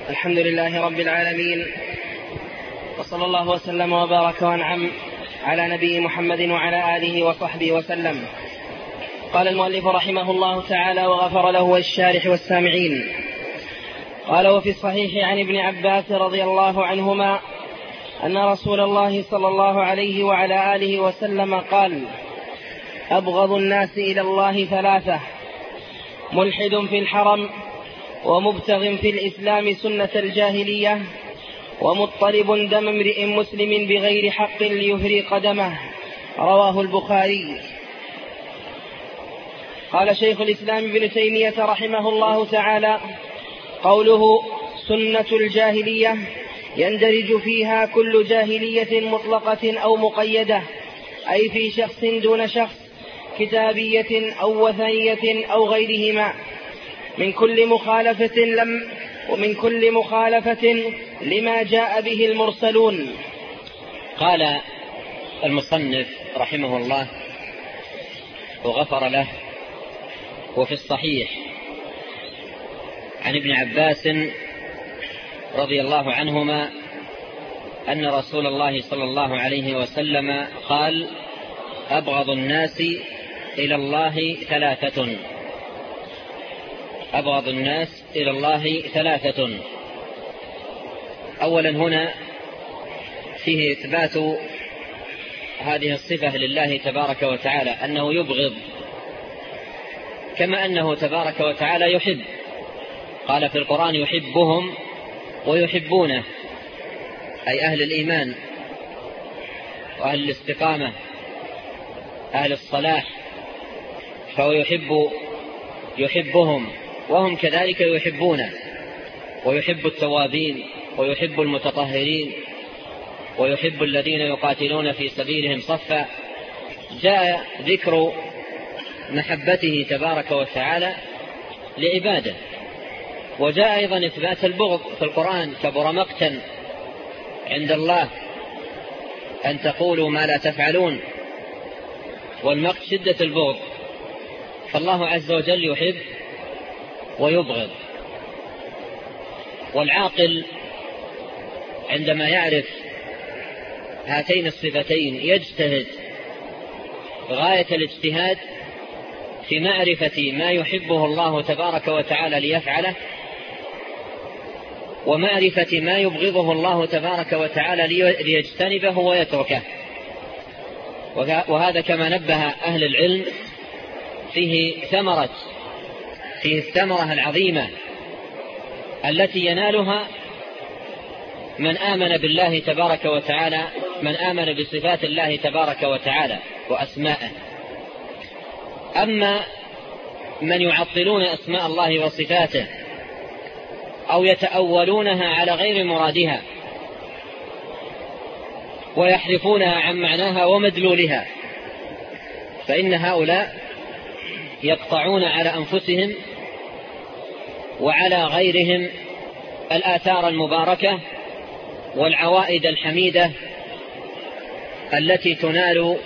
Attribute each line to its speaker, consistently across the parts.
Speaker 1: الحمد لله رب العالمين، وصلى الله وسلم وبارك وانعم على نبي محمد وعلى آله وصحبه وسلم. قال المؤلف رحمه الله تعالى وغفر له والشارح والسامعين. قال: وفي الصحيح عن ابن عباس رضي الله عنهما أن رسول الله صلى الله عليه وعلى آله وسلم قال: أبغض الناس إلى الله ثلاثة: ملحد في الحرم، ومبتغ في الإسلام سنة الجاهلية، ومضطرب دم امرئ مسلم بغير حق ليهرق دمه. رواه البخاري. قال شيخ الإسلام ابن تيمية رحمه الله تعالى: قوله سنة الجاهلية يندرج فيها كل جاهلية مطلقة أو مقيدة، أي في شخص دون شخص، كتابية أو وثنية أو غيرهما، من كل مخالفة لما جاء به المرسلون.
Speaker 2: قال المصنف رحمه الله وغفر له: وفي الصحيح عن ابن عباس رضي الله عنهما أن رسول الله صلى الله عليه وسلم قال: أبغض الناس إلى الله ثلاثة. أبغض الناس إلى الله ثلاثة. أولا هنا فيه إثبات هذه الصفة لله تبارك وتعالى، أنه يبغض كما أنه تبارك وتعالى يحب. قال في القرآن: يحبهم ويحبونه، أي أهل الإيمان وأهل الاستقامة، أهل الصلاح، فهو يحبهم وهم كذلك يحبونه، ويحب التوابين ويحب المتطهرين ويحب الذين يقاتلون في سبيلهم صفا. جاء ذكر محبته تبارك وتعالى لعباده، وجاء أيضا إثبات البغض في القرآن: كبر مقتا عند الله أن تقولوا ما لا تفعلون. والمقت شدة البغض، فالله عز وجل يحب ويبغض. والعاقل عندما يعرف هاتين الصفتين يجتهد غاية الاجتهاد في معرفة ما يحبه الله تبارك وتعالى ليفعله، ومعرفة ما يبغضه الله تبارك وتعالى ليجتنبه ويتركه. وهذا كما نبه أهل العلم فيه الثمرة العظيمة التي ينالها من آمن بالله تبارك وتعالى، من آمن بصفات الله تبارك وتعالى وأسماءه. أما من يعطلون أسماء الله وصفاته أو يتأولونها على غير مرادها ويحرفونها عن معناها ومدلولها، فإن هؤلاء يقطعون على أنفسهم وعلى غيرهم الآثار المباركة والعوائد الحميدة التي تنال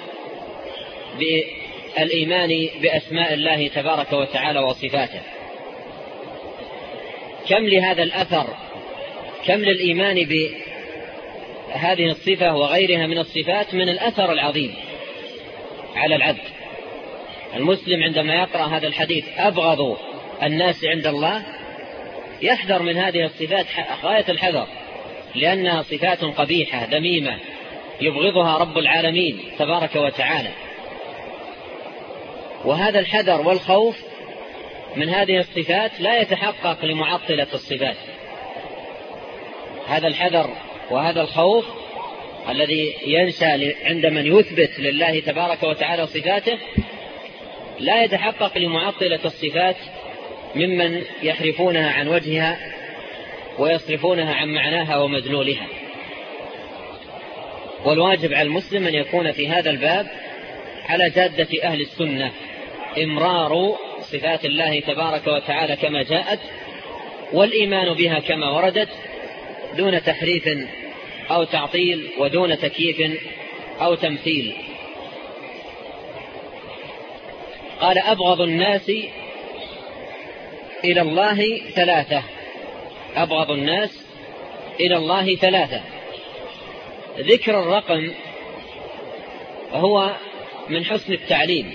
Speaker 2: بالإيمان بأسماء الله تبارك وتعالى وصفاته. كم لهذا الأثر، كم للإيمان بهذه الصفة وغيرها من الصفات من الأثر العظيم على العبد. المسلم عندما يقرأ هذا الحديث: أبغض الناس عند الله، يحذر من هذه الصفات غاية الحذر، لأنها صفات قبيحة ذميمة يبغضها رب العالمين تبارك وتعالى. وهذا الحذر والخوف من هذه الصفات لا يتحقق لمعطلة الصفات. هذا الحذر وهذا الخوف الذي ينشأ عند من يثبت لله تبارك وتعالى صفاته لا يتحقق لمعطلة الصفات ممن يحرفونها عن وجهها ويصرفونها عن معناها ومدلولها. والواجب على المسلم أن يكون في هذا الباب على جادة أهل السنة، إمرار صفات الله تبارك وتعالى كما جاءت والإيمان بها كما وردت، دون تحريف أو تعطيل ودون تكييف أو تمثيل. قال: أبغض الناس إلى الله ثلاثة. أبغض الناس إلى الله ثلاثة. ذكر الرقم هو من حسن التعليم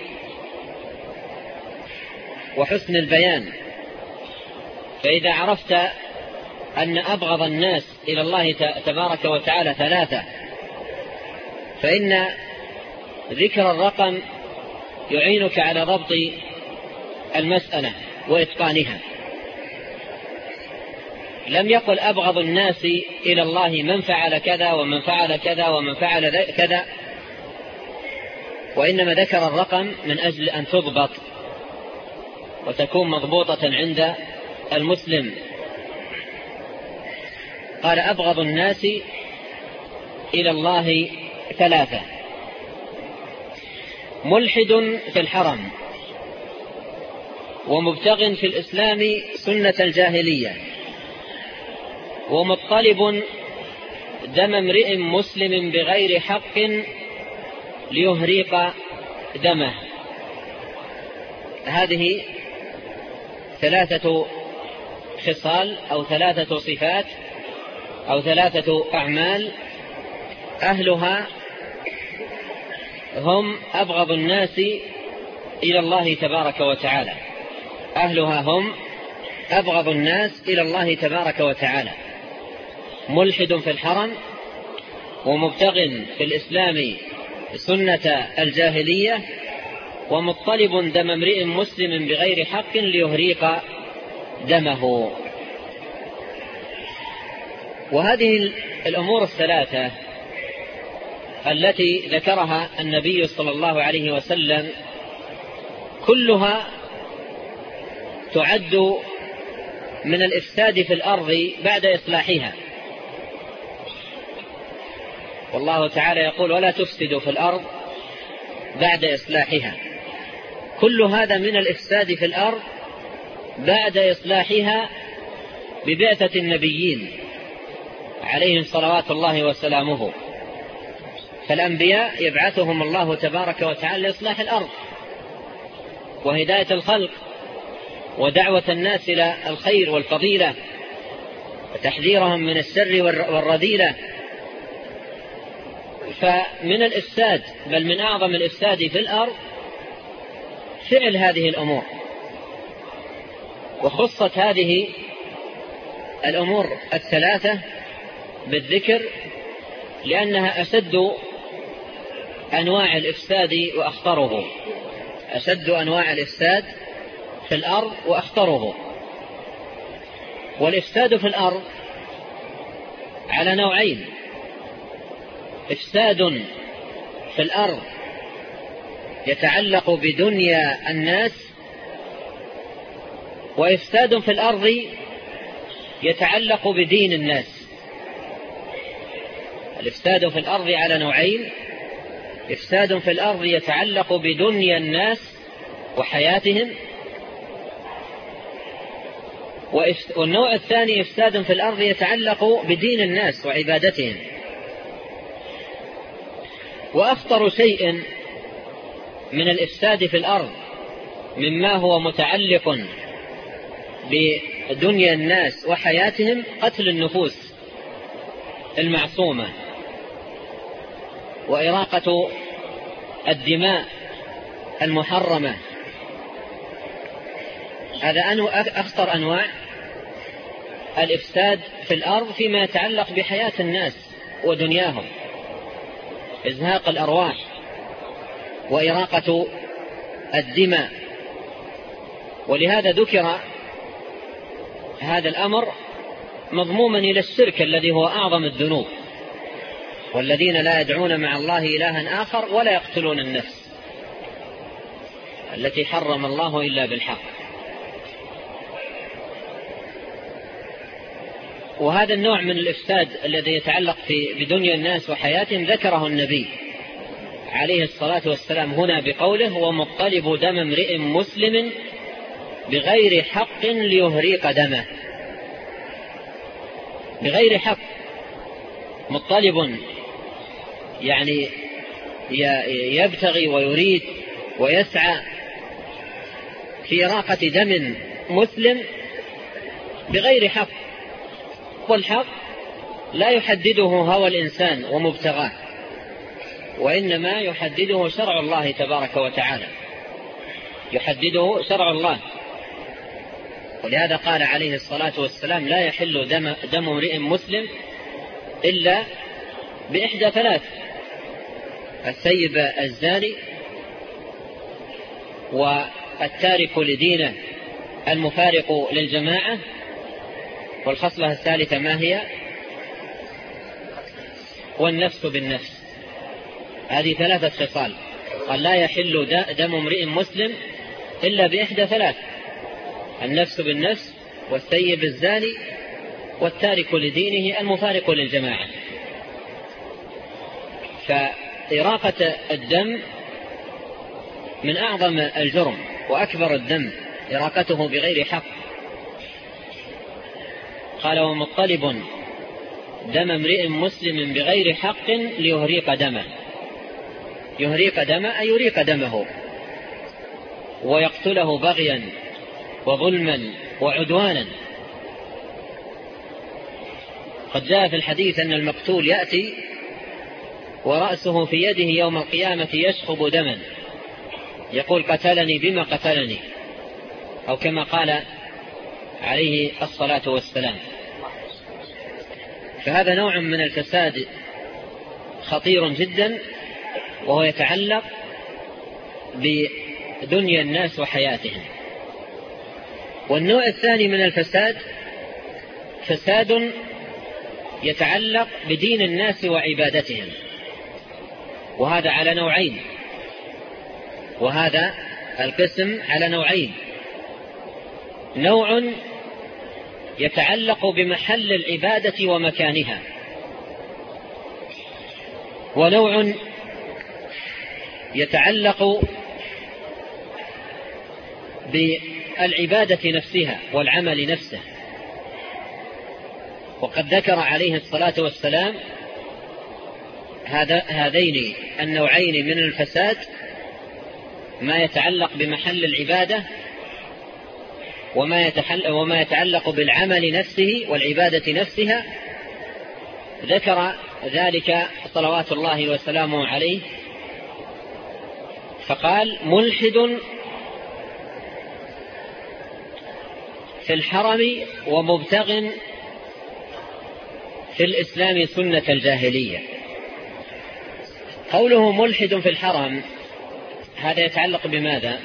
Speaker 2: وحسن البيان، فإذا عرفت أن أبغض الناس إلى الله تبارك وتعالى ثلاثة، فإن ذكر الرقم يعينك على ضبط المسألة وإتقانها. لم يقل أبغض الناس إلى الله من فعل كذا ومن فعل كذا ومن فعل كذا، وإنما ذكر الرقم من أجل أن تضبط وتكون مضبوطة عند المسلم. قال أبغض الناس إلى الله ثلاثة: ملحد في الحرم، ومبتغ في الإسلام سنة الجاهلية، ومطلب دم امرئ مسلم بغير حق ليهريق دمه. هذه ثلاثة خصال أو ثلاثة صفات أو ثلاثة أعمال أهلها هم أبغض الناس إلى الله تبارك وتعالى. أهلها هم أبغض الناس إلى الله تبارك وتعالى: ملحد في الحرم، ومبتغ في الإسلام سنة الجاهلية، ومطلب دم امرئ مسلم بغير حق ليهريق دمه. وهذه الأمور الثلاثة التي ذكرها النبي صلى الله عليه وسلم كلها تعد من الإفساد في الأرض بعد إصلاحها، والله تعالى يقول: ولا تفسدوا في الأرض بعد إصلاحها. كل هذا من الإفساد في الأرض بعد إصلاحها ببعثة النبيين عليهم صلوات الله وسلامه. فالأنبياء يبعثهم الله تبارك وتعالى لإصلاح الأرض وهداية الخلق ودعوة الناس إلى الخير والفضيلة وتحذيرهم من الشر والرذيلة. فمن الإفساد، بل من أعظم الإفساد في الأرض، فعل هذه الأمور. وخصت هذه الأمور الثلاثة بالذكر لأنها أشد أنواع الإفساد وأخطره، أشد أنواع الإفساد في الأرض وأخطره. والإفساد في الأرض على نوعين: إفساد في الأرض يتعلق بدنيا الناس، وإفساد في الأرض يتعلق بدين الناس. الإفساد في الأرض على نوعين: إفساد في الأرض يتعلق بدنيا الناس وحياتهم، والنوع الثاني إفساد في الأرض يتعلق بدين الناس وعبادتهم. وأخطر شيء من الإفساد في الأرض مما هو متعلق بدنيا الناس وحياتهم قتل النفوس المعصومة وإراقة الدماء المحرمة. هذا أخطر أنواع الإفساد في الأرض فيما يتعلق بحياة الناس ودنياهم: إزهاق الأرواح وإراقة الدماء. ولهذا ذكر هذا الأمر مضموما إلى الشرك الذي هو أعظم الذنوب: والذين لا يدعون مع الله إلها آخر ولا يقتلون النفس التي حرم الله إلا بالحق. وهذا النوع من الإفساد الذي يتعلق بدنيا الناس وحياتهم ذكره النبي عليه الصلاة والسلام هنا بقوله: ومطلب دم امرئ مسلم بغير حق ليهريق دمه. بغير حق، مطلب يعني يبتغي ويريد ويسعى في إراقة دم مسلم بغير حق، والحق لا يحدده هوى الإنسان ومبتغاه، وإنما يحدده شرع الله تبارك وتعالى، يحدده شرع الله. ولهذا قال عليه الصلاة والسلام: لا يحل دم امرئ مسلم إلا بإحدى ثلاث: الثيب الزاني، والتارك لدينه المفارق للجماعة، والخصلة الثالثة ما هي؟ والنفس بالنفس. هذه ثلاثة خصال. قال: لا يحل دم امرئ مسلم إلا بإحدى ثلاث: النفس بالنفس، والثيب الزاني، والتارك لدينه المفارق للجماعة. فإراقة الدم من أعظم الجرم وأكبر الدم، إراقته بغير حق. قال: ومطلب دم امرئ مسلم بغير حق ليهريق دمه. يهريق دمه أي يريق دمه، ويقتله بغيا وظلما وعدوانا. قد جاء في الحديث أن المقتول يأتي ورأسه في يده يوم القيامة يشخب دما، يقول: قتلني بما قتلني، أو كما قال عليه الصلاة والسلام. فهذا نوع من الفساد خطير جدا، وهو يتعلق بدنيا الناس وحياتهم. والنوع الثاني من الفساد فساد يتعلق بدين الناس وعبادتهم، وهذا على نوعين، وهذا القسم على نوعين: نوع يتعلق بمحل العبادة ومكانها، ونوع يتعلق بالعبادة نفسها والعمل نفسه. وقد ذكر عليه الصلاة والسلام هذين النوعين من الفساد: ما يتعلق بمحل العبادة، وما يتعلق بالعمل نفسه والعبادة نفسها. ذكر ذلك صلوات الله وسلامه عليه، فقال: ملحد في الحرم ومبتغ في الإسلام سنة الجاهلية. قوله ملحد في الحرم هذا يتعلق بماذا؟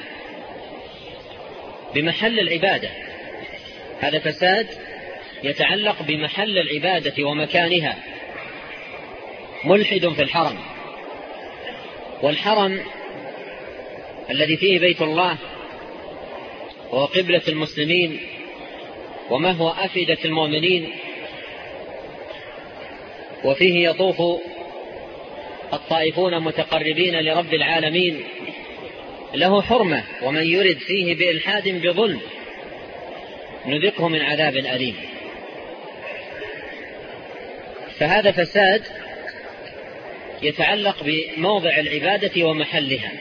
Speaker 2: بمحل العبادة. هذا فساد يتعلق بمحل العبادة ومكانها. ملحد في الحرم، والحرم الذي فيه بيت الله وهو قبلة المسلمين وما هو أفئدة المؤمنين، وفيه يطوف الطائفون متقربين لرب العالمين، له حرمة، ومن يرد فيه بإلحاد بظلم نذقه من عذاب أليم. فهذا فساد يتعلق بموضع العبادة ومحلها،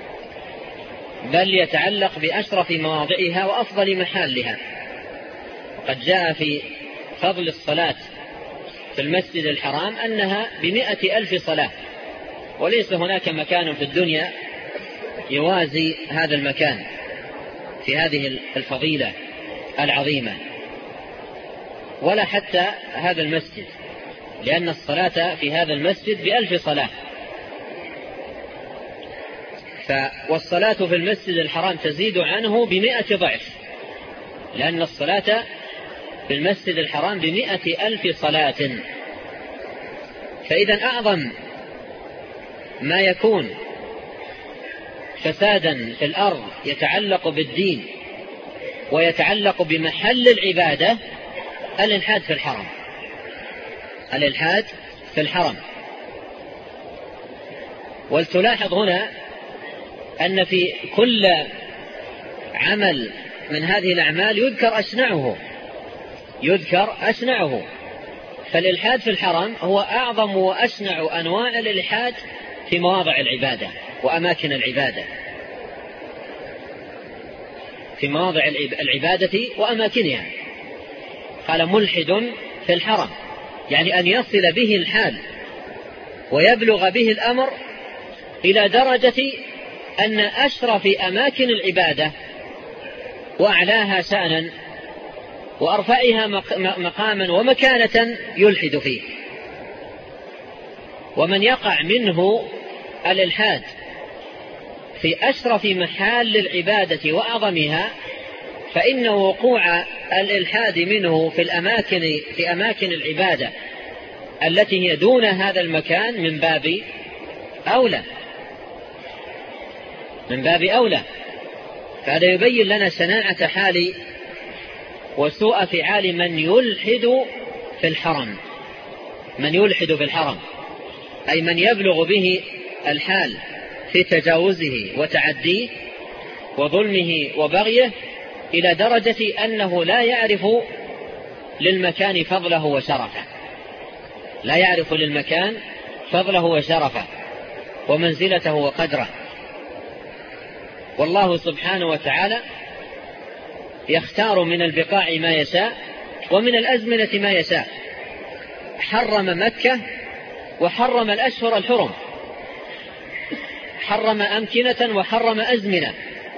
Speaker 2: بل يتعلق بأشرف مواضعها وأفضل محلها. وقد جاء في فضل الصلاة في المسجد الحرام أنها ب100,000 صلاة، وليس هناك مكان في الدنيا يوازي هذا المكان في هذه الفضيلة العظيمة، ولا حتى هذا المسجد، لأن الصلاة في هذا المسجد ب1,000 صلاة. والصلاة في المسجد الحرام تزيد عنه ب100 ضعف، لأن الصلاة في المسجد الحرام ب100,000 صلاة. فإذا أعظم ما يكون فسادا في الأرض يتعلق بالدين ويتعلق بمحل العبادة الإلحاد في الحرم، الإلحاد في الحرم. ولتلاحظ هنا أن في كل عمل من هذه الأعمال يذكر أشنعه، فالإلحاد في الحرم هو أعظم وأشنع أنواع الإلحاد في مواضع العبادة وأماكن العبادة، في مواضع العبادة وأماكنها. قال ملحد في الحرم، يعني أن يصل به الحال ويبلغ به الأمر إلى درجة أن أشرف أماكن العبادة وأعلاها شأنا وأرفعها مقاما ومكانة يلحد فيه. ومن يقع منه الإلحاد في أشرف محال العبادة وأعظمها فإن وقوع الإلحاد منه في أماكن العبادة التي هي دون هذا المكان من باب أولى. فهذا يبين لنا شناعة حال وسوء فعال من يلحد في الحرم، أي من يبلغ به الحال في تجاوزه وتعديه وظلمه وبغيه إلى درجة أنه لا يعرف للمكان فضله وشرفه ومنزلته وقدره. والله سبحانه وتعالى يختار من البقاع ما يشاء ومن الأزمنة ما يشاء. حرم مكة وحرم الأشهر الحرم، حرم أمكنة وحرم أزمنة.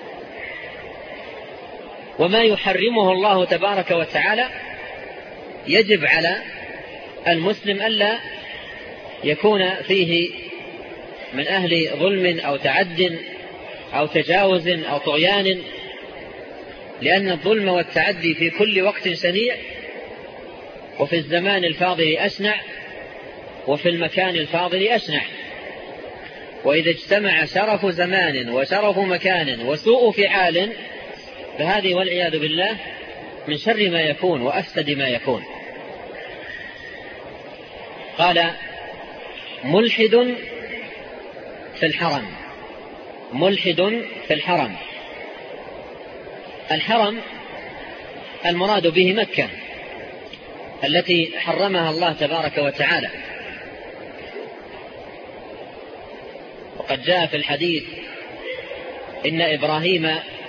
Speaker 2: وما يحرمه الله تبارك وتعالى يجب على المسلم ألا يكون فيه من أهل ظلم أو تعد أو تجاوز أو طغيان، لأن الظلم والتعدي في كل وقت شنيع، وفي الزمان الفاضل أشنع، وفي المكان الفاضل أشنع. وإذا اجتمع شرف زمان وشرف مكان وسوء فعال فهذه والعياذ بالله من شر ما يكون وأفسد ما يكون. قال ملحد في الحرم. الحرم المراد به مكة التي حرمها الله تبارك وتعالى. وقد جاء في الحديث إن إبراهيم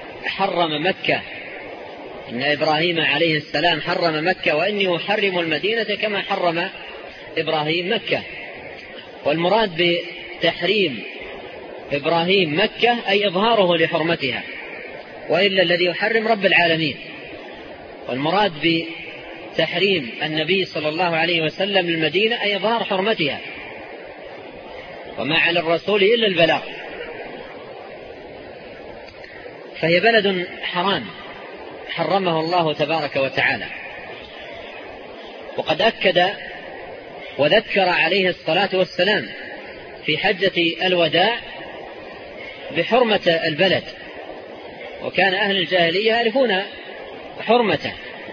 Speaker 2: عليه السلام حرم مكة وإني أحرم المدينة كما حرم إبراهيم مكة. والمراد بتحريم إبراهيم مكة أي إظهاره لحرمتها، وإلا الذي يحرم رب العالمين. والمراد بتحريم النبي صلى الله عليه وسلم المدينة أي إظهار حرمتها، وما على الرسول إلا البلاغ. فهي بلد حرام حرمه الله تبارك وتعالى. وقد أكد وذكر عليه الصلاة والسلام في حجة الوداع بحرمة البلد، وكان أهل الجاهلية يعرفون حرمته.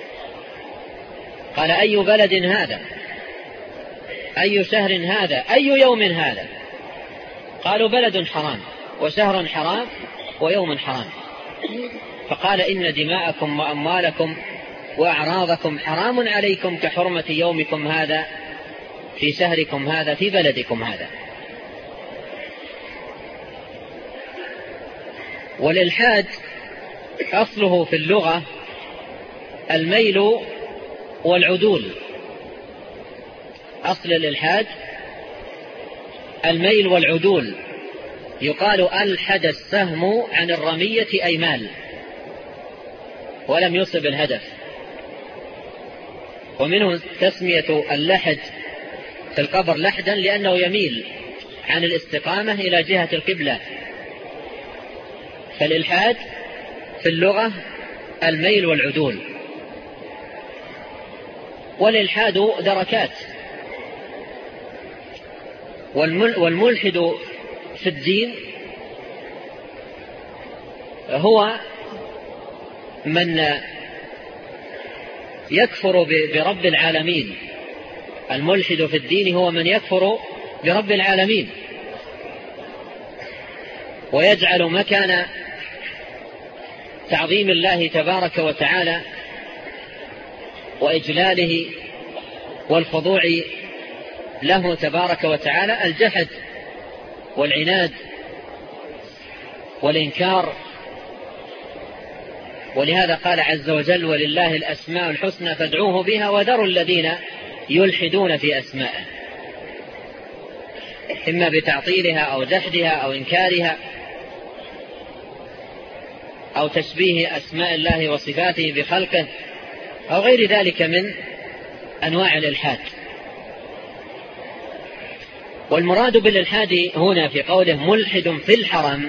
Speaker 2: قال أي بلد هذا، أي شهر هذا، أي يوم هذا؟ قالوا بلد حرام وشهر حرام ويوم حرام. فقال إن دماءكم وأموالكم وأعراضكم حرام عليكم كحرمة يومكم هذا في شهركم هذا في بلدكم هذا. والإلحاد أصله في اللغة الميل والعدول. أصل الإلحاد الميل والعدول. يقال ألحد السهم عن الرمية أي مال ولم يصب الهدف. ومنه تسمية اللحد في القبر لحدا لأنه يميل عن الاستقامة إلى جهة القبلة. فالإلحاد في اللغة الميل والعدول. والإلحاد دركات. والملحد في الدين هو من يكفر برب العالمين. الملحد في الدين هو من يكفر برب العالمين ويجعل مكان تعظيم الله تبارك وتعالى وإجلاله والخضوع له تبارك وتعالى الجحد والعناد والإنكار. ولهذا قال عز وجل ولله الأسماء الحسنى فادعوه بها وذروا الذين يلحدون في أسمائه، إما بتعطيلها أو جحدها أو إنكارها أو تشبيه أسماء الله وصفاته بخلقه أو غير ذلك من أنواع الإلحاد. والمراد بالإلحاد هنا في قوله ملحد في الحرم،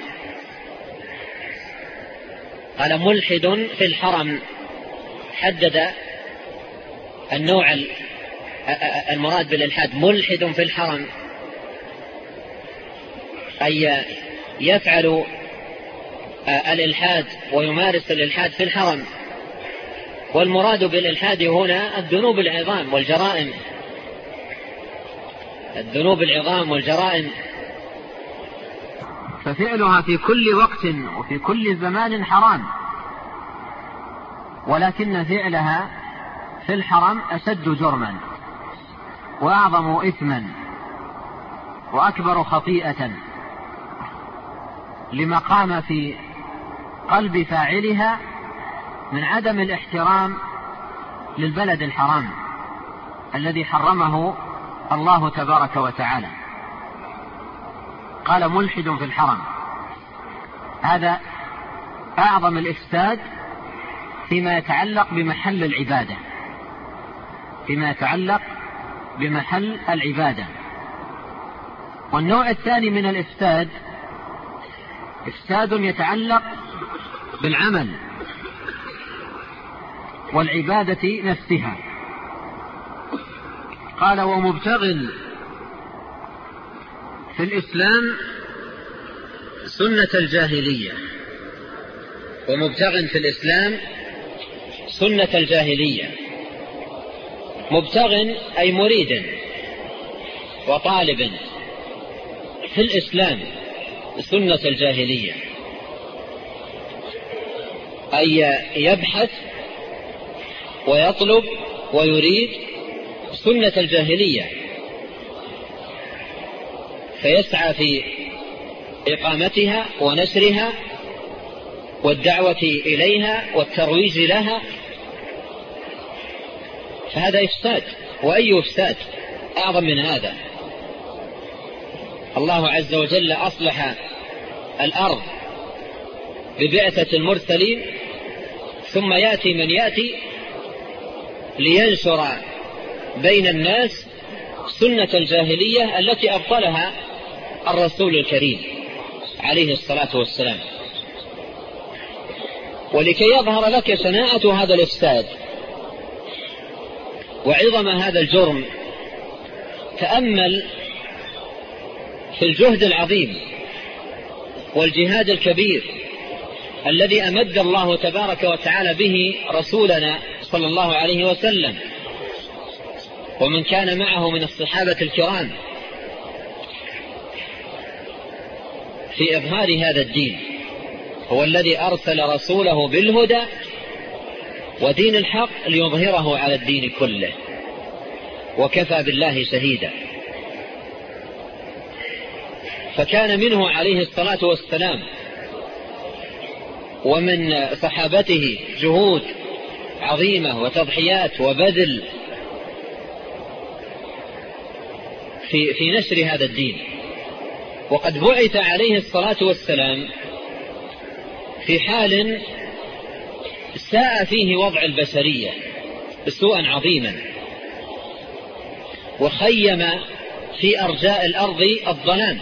Speaker 2: قال ملحد في الحرم، حدد النوع المراد بالإلحاد. ملحد في الحرم أي يفعل الإلحاد ويمارس الإلحاد في الحرم. والمراد بالإلحاد هنا الذنوب العظام والجرائم، الذنوب العظام والجرائم،
Speaker 3: ففعلها في كل وقت وفي كل زمان حرام، ولكن فعلها في الحرم أشد جرما وأعظم إثما وأكبر خطيئة، لما قام في قلب فاعلها من عدم الاحترام للبلد الحرام الذي حرمه الله تبارك وتعالى. قال ملحد في الحرم، هذا أعظم الإفساد فيما يتعلق بمحل العبادة، فيما يتعلق بمحل العبادة. والنوع الثاني من الإفساد إفساد يتعلق بالعمل والعبادة نفسها. قال ومبتغ في الإسلام سنة الجاهلية.
Speaker 2: ومبتغ في الإسلام سنة الجاهلية. مبتغ أي مريد وطالب في الإسلام سنة الجاهلية، أي يبحث ويطلب ويريد سنة الجاهلية، فيسعى في إقامتها ونشرها والدعوة إليها والترويج لها. فهذا إفساد، وأي إفساد أعظم من هذا؟ الله عز وجل أصلح الأرض ببعثة المرسلين، ثم يأتي من يأتي لينشر بين الناس سنة الجاهلية التي أبطلها الرسول الكريم عليه الصلاة والسلام. ولكي يظهر لك شناعة هذا الإفساد وعظم هذا الجرم، تأمل في الجهد العظيم والجهاد الكبير الذي أمد الله تبارك وتعالى به رسولنا صلى الله عليه وسلم ومن كان معه من الصحابة الكرام في إظهار هذا الدين. هو الذي أرسل رسوله بالهدى ودين الحق ليظهره على الدين كله، وكفى بالله شهيدا. فكان منه عليه الصلاة والسلام ومن صحابته جهود عظيمة وتضحيات وبذل في نشر هذا الدين. وقد بعث عليه الصلاة والسلام في حال ساء فيه وضع البشرية سوءا عظيما، وخيم في أرجاء الأرض الظلام.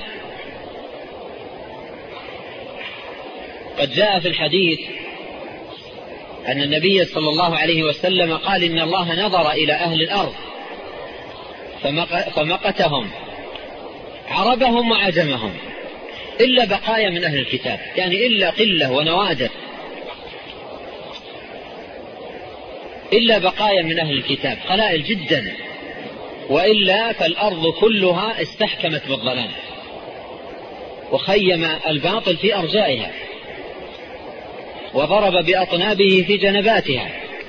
Speaker 2: قد جاء في الحديث أن النبي صلى الله عليه وسلم قال إن الله نظر إلى أهل الأرض فمقتهم عربهم وعجمهم إلا بقايا من أهل الكتاب، يعني إلا قلة ونوادر، إلا بقايا من أهل الكتاب قلائل جدا، وإلا فالأرض كلها استحكمت بالظلام وخيم الباطل في أرجائها وضرب بأطنابه في جنباتها،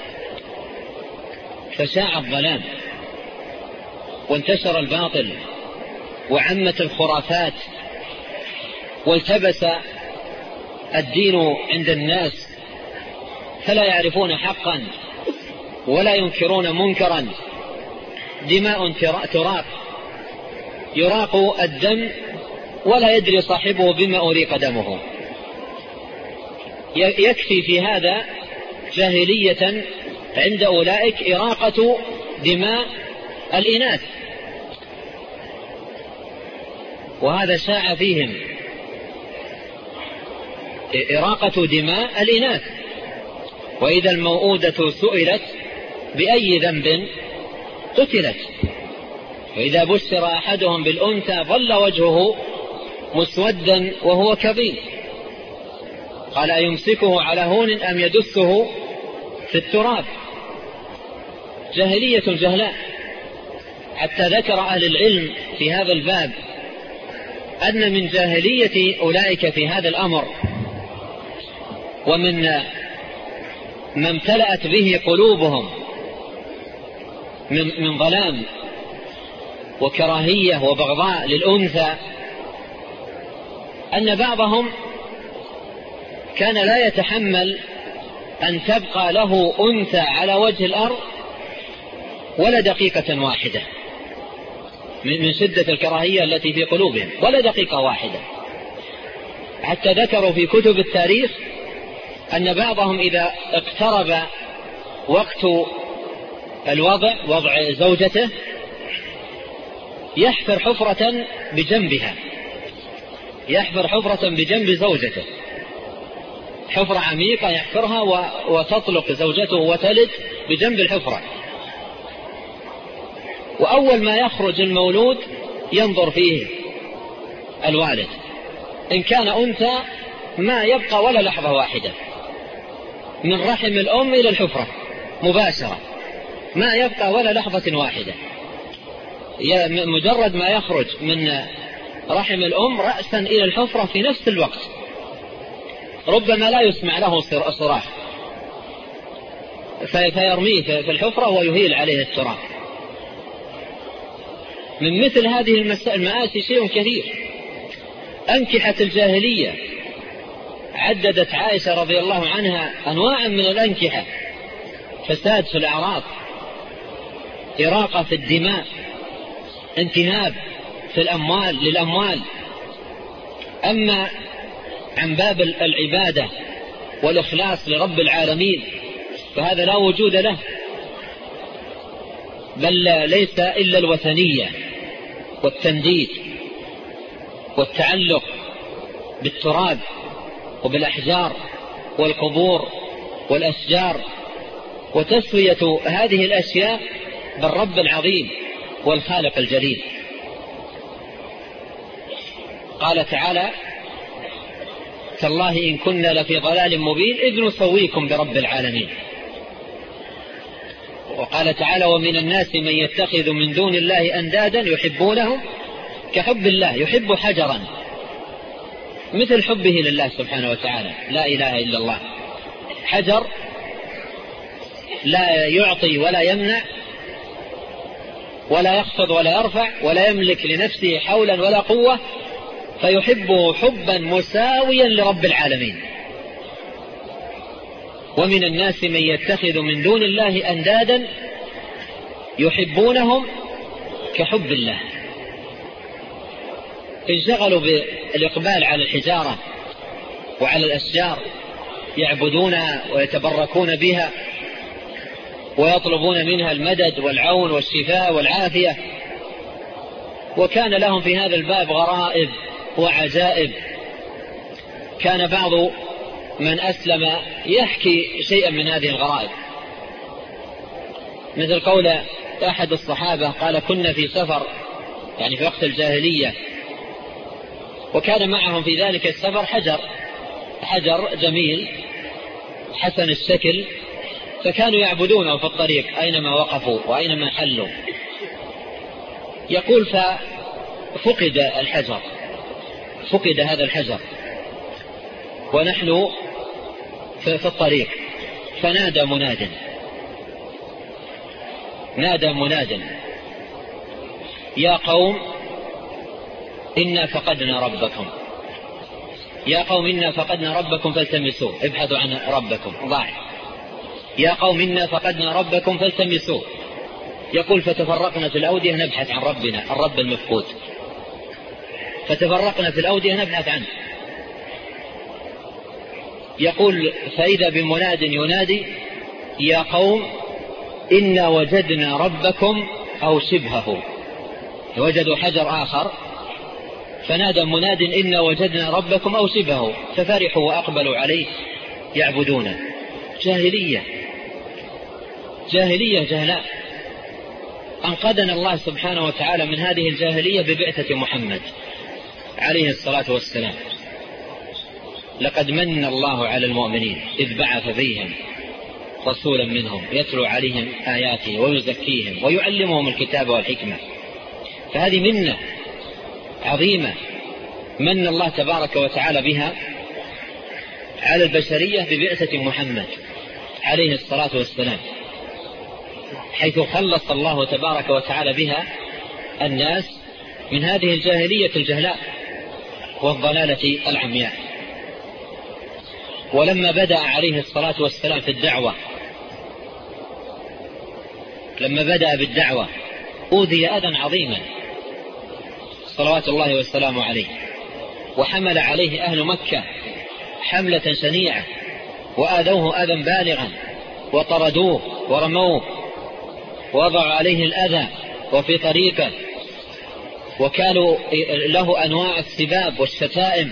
Speaker 2: فشاع الظلام وانتشر الباطل وعمت الخرافات والتبس الدين عند الناس، فلا يعرفون حقا ولا ينكرون منكرا دماء تراق يراق الدم ولا يدري صاحبه بما أريق دمه. يكفي في هذا جاهلية عند أولئك إراقة دماء الإناث، وهذا شاع فيهم إراقة دماء الإناث. وإذا الموءودة سئلت بأي ذنب قتلت، وإذا بشر أحدهم بالأنثى ظل وجهه مسودا وهو كظيم، قال أيمسكه على هون أم يدسه في التراب. جاهلية جهلاء، حتى ذكر أهل العلم في هذا الباب أن من جاهلية أولئك في هذا الأمر ومن ما امتلأت به قلوبهم من ظلام وكراهية وبغضاء للأنثى أن بعضهم كان لا يتحمل أن تبقى له أنثى على وجه الأرض ولا دقيقة واحدة من شدة الكراهية التي في قلوبهم، ولا دقيقة واحدة. حتى ذكروا في كتب التاريخ أن بعضهم إذا اقترب وقت وضع زوجته يحفر حفرة بجنبها، يحفر حفرة بجنب زوجته، حفرة عميقة يحفرها وتطلق زوجته وتلد بجنب الحفرة. وأول ما يخرج المولود ينظر فيه الوالد، إن كان أنثى ما يبقى ولا لحظة واحدة من رحم الأم إلى الحفرة مباشرة، ما يبقى ولا لحظة واحدة، مجرد ما يخرج من رحم الأم رأسا إلى الحفرة في نفس الوقت، ربما لا يسمع له صراخ فيرميه في الحفرة ويهيل عليه التراب. من مثل هذه المآسي شيء كثير. أنكحة الجاهلية عددت عائشة رضي الله عنها أنواعا من الأنكحة: فساد في الأعراض، إراقة في الدماء، انتهاب في للأموال. أما عن باب العبادة والإخلاص لرب العالمين فهذا لا وجود له، بل ليس إلا الوثنية والتنديد والتعلق بالتراب وبالأحجار والقبور والأشجار، وتسوية هذه الأشياء بالرب العظيم والخالق الجليل. قال تعالى: تالله إن كنا لفي ضلال مبين إذ نسويكم برب العالمين. وقال تعالى: ومن الناس من يتخذ من دون الله أندادا يحبونهم كحب الله، يحب حجرا مثل حبه لله سبحانه وتعالى، لا إله إلا الله. حجر لا يعطي ولا يمنع ولا يخفض ولا يرفع ولا يملك لنفسه حولا ولا قوة، فيحبه حبا مساويا لرب العالمين. ومن الناس من يتخذ من دون الله أندادا يحبونهم كحب الله. انشغلوا بالإقبال على الحجارة وعلى الأشجار، يعبدونها ويتبركون بها ويطلبون منها المدد والعون والشفاء والعافية. وكان لهم في هذا الباب غرائب وعجائب. كان بعض من أسلم يحكي شيئا من هذه الغرائب، مثل قول أحد الصحابة قال: كنا في سفر، يعني في وقت الجاهلية، وكان معهم في ذلك السفر حجر جميل حسن الشكل، فكانوا يعبدونه في الطريق أينما وقفوا وأينما حلوا. يقول: ففقد الحجر، فقد هذا الحجر ونحن في الطريق، فنادى مناد: يا قوم إنا فقدنا ربكم، يا قوم إنا فقدنا ربكم فالتمسوه، ابحثوا عن ربكم ضاع، يا قوم إنا فقدنا ربكم فالتمسوه. يقول فتفرقنا في الأودية نبحث عن ربنا الرب المفقود، فتفرقنا في الأودية نبحث عنه. يقول فإذا بمناد ينادي يا قوم إنا وجدنا ربكم أو شبهه. وجدوا حجر آخر فنادى مناد إنا وجدنا ربكم أو شبهه، ففرحوا وأقبلوا عليه يعبدونه. جاهلية جهلاء. أنقذنا الله سبحانه وتعالى من هذه الجاهلية ببعثة محمد عليه الصلاة والسلام. لقد من الله على المؤمنين إذ بعث فيهم رسولا منهم يتلو عليهم آياته ويزكيهم ويعلمهم الكتاب والحكمة. فهذه منة عظيمة من الله تبارك وتعالى بها على البشرية ببعثة محمد عليه الصلاة والسلام، حيث خلص الله تبارك وتعالى بها الناس من هذه الجاهلية الجهلاء والضلالة العمياء. ولما بدأ عليه الصلاة والسلام في الدعوة، لما بدأ بالدعوة أوذي أذى عظيما صلوات الله والسلام عليه، وحمل عليه أهل مكة حملة شنيعة وآذوه أذى بالغا وطردوه ورموه ووضعوا عليه الأذى وفي طريقه، وكانوا له أنواع السباب والشتائم،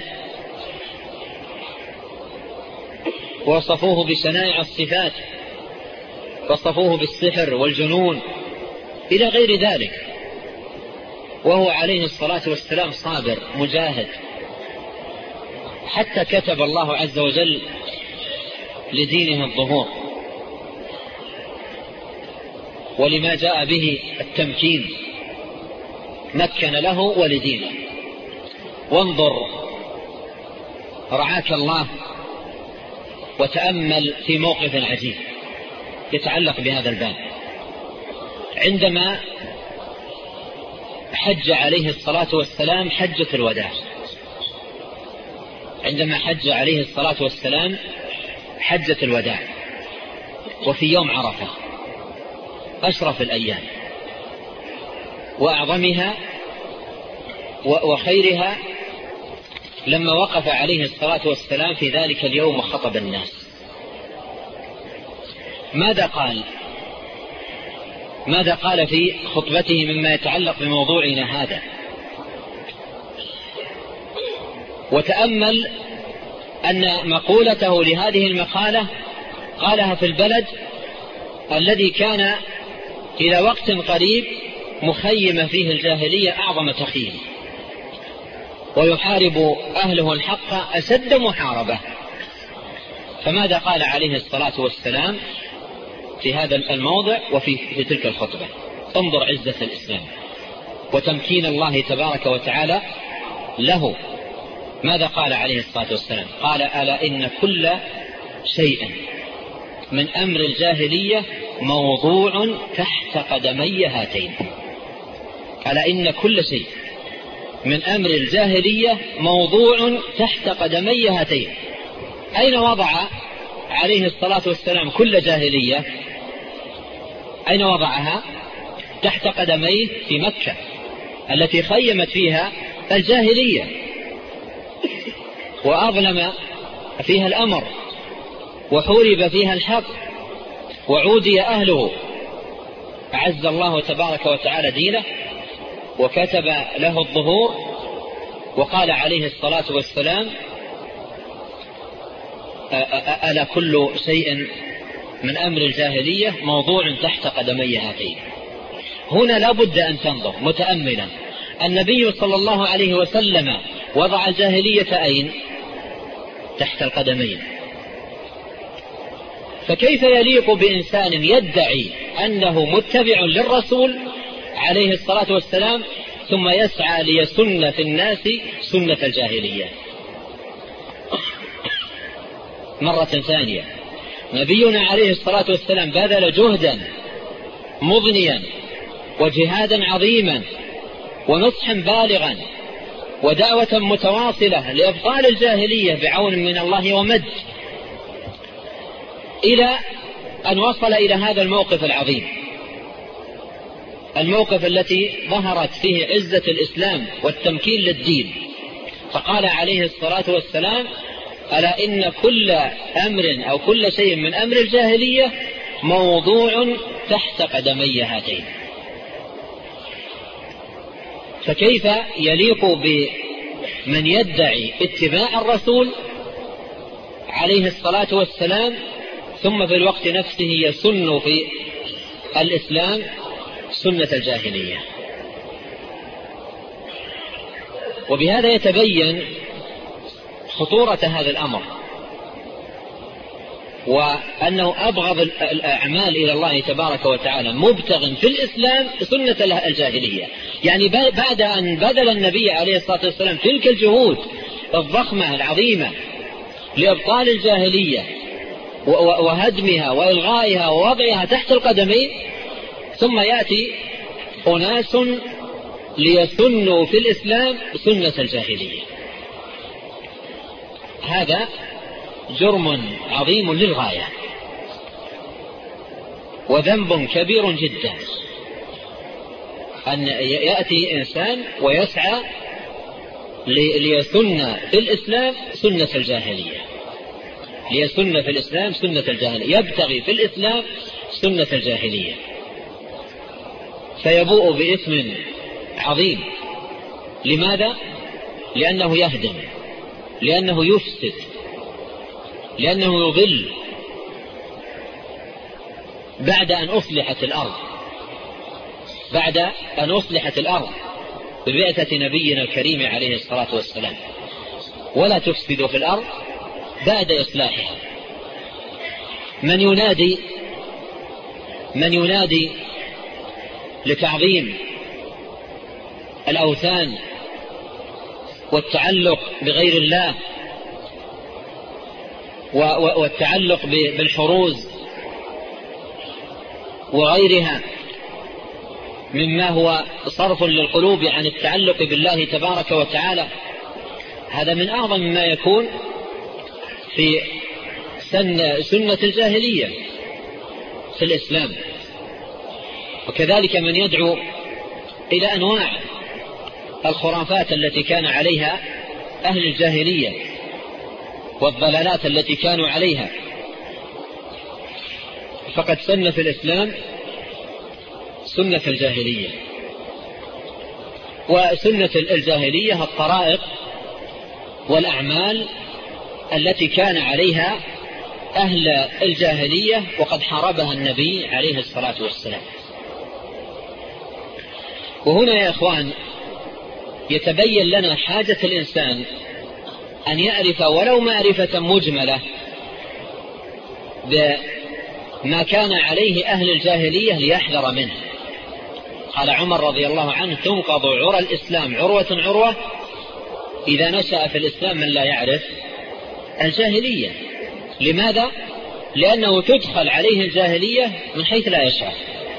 Speaker 2: وصفوه بشنائع الصفات، وصفوه بالسحر والجنون إلى غير ذلك، وهو عليه الصلاة والسلام صابر مجاهد، حتى كتب الله عز وجل لدينه الظهور ولما جاء به التمكين، مكن له ولدينه. وانظر رعاك الله وتأمل في موقف عجيب يتعلق بهذا الباب. عندما حج عليه الصلاة والسلام حجة الوداع، عندما حج عليه الصلاة والسلام حجة الوداع، وفي يوم عرفة أشرف الأيام وأعظمها وخيرها، لما وقف عليه الصلاة والسلام في ذلك اليوم وخطب الناس، ماذا قال في خطبته مما يتعلق بموضوعنا هذا؟ وتأمل أن مقولته لهذه المقالة قالها في البلد الذي كان إلى وقت قريب مخيم فيه الجاهلية أعظم تخييم، ويحارب أهله الحق أشد محاربة. فماذا قال عليه الصلاة والسلام في هذا الموضع وفي تلك الخطبة؟ انظر عزة الإسلام وتمكين الله تبارك وتعالى له. ماذا قال عليه الصلاة والسلام؟ قال ألا إن كل شيء من أمر الجاهلية موضوع تحت قدمي هاتين. ألا إن كل شيء من أمر الجاهلية موضوع تحت قدمي هاتين. أين وضع عليه الصلاة والسلام كل جاهلية؟ أين وضعها؟ تحت قدميه في مكة التي خيمت فيها الجاهلية وأظلم فيها الأمر وحورب فيها الحق وعودي أهله. أعز الله تبارك وتعالى دينه وكتب له الظهور، وقال عليه الصلاة والسلام ألا كل شيء من أمر الجاهلية موضوع تحت قدمي هاتين. هنا لا بد أن تنظر متأملا، النبي صلى الله عليه وسلم وضع الجاهلية أين؟ تحت القدمين. فكيف يليق بإنسان يدعي أنه متبع للرسول عليه الصلاة والسلام ثم يسعى ليسن في الناس سنة الجاهلية؟ مرة ثانية، نبينا عليه الصلاة والسلام بذل جهدا مضنيا وجهادا عظيما ونصحا بالغا ودعوة متواصلة لإبطال الجاهلية بعون من الله ومد، إلى أن وصل إلى هذا الموقف العظيم. الموقف التي ظهرت فيه عزة الإسلام والتمكين للدين، فقال عليه الصلاة والسلام: ألا إن كل أمر أو كل شيء من أمر الجاهلية موضوع تحت قدمي هاتين. فكيف يليق بمن يدعي اتباع الرسول عليه الصلاة والسلام ثم في الوقت نفسه يسن في الإسلام سنة الجاهلية؟ وبهذا يتبين خطورة هذا الأمر، وأنه أبغض الأعمال إلى الله تبارك وتعالى مبتغ في الإسلام سنة الجاهلية. يعني بعد أن بذل النبي عليه الصلاة والسلام تلك الجهود الضخمة العظيمة لإبطال الجاهلية وهدمها وإلغائها ووضعها تحت القدمين، ثم يأتي أناس ليسنوا في الإسلام سنة الجاهلية. هذا جرم عظيم للغاية وذنب كبير جدا، أن يأتي إنسان ويسعى ليسن في الإسلام سنة الجاهلية، ليسن في الإسلام سنة الجاهلية، يبتغي في الإسلام سنة الجاهلية، فيبوء بإثم عظيم. لماذا؟ لأنه يهدم، لأنه يفسد، لأنه يضل بعد أن أصلحت الأرض، بعد أن أصلحت الأرض ببعثة نبينا الكريم عليه الصلاة والسلام. ولا تفسد في الأرض بعد إصلاحها. من ينادي لتعظيم الأوثان والتعلق بغير الله والتعلق بالحروز وغيرها مما هو صرف للقلوب عن التعلق بالله تبارك وتعالى، هذا من أعظم ما يكون في سنة الجاهلية في الإسلام. وكذلك من يدعو إلى أنواع الخرافات التي كان عليها أهل الجاهلية والضلالات التي كانوا عليها، فقد سن في الإسلام سنة الجاهلية. وسنة الجاهلية الطرائق والأعمال التي كان عليها أهل الجاهلية وقد حاربها النبي عليه الصلاة والسلام. وهنا يا إخوان يتبين لنا حاجة الإنسان أن يعرف ولو معرفة مجملة بما كان عليه أهل الجاهلية ليحذر منه. قال عمر رضي الله عنه: تنقض عرى الإسلام عروة عروة إذا نشأ في الإسلام من لا يعرف الجاهلية. لماذا؟ لأنه تدخل عليه الجاهلية من حيث لا يشعر،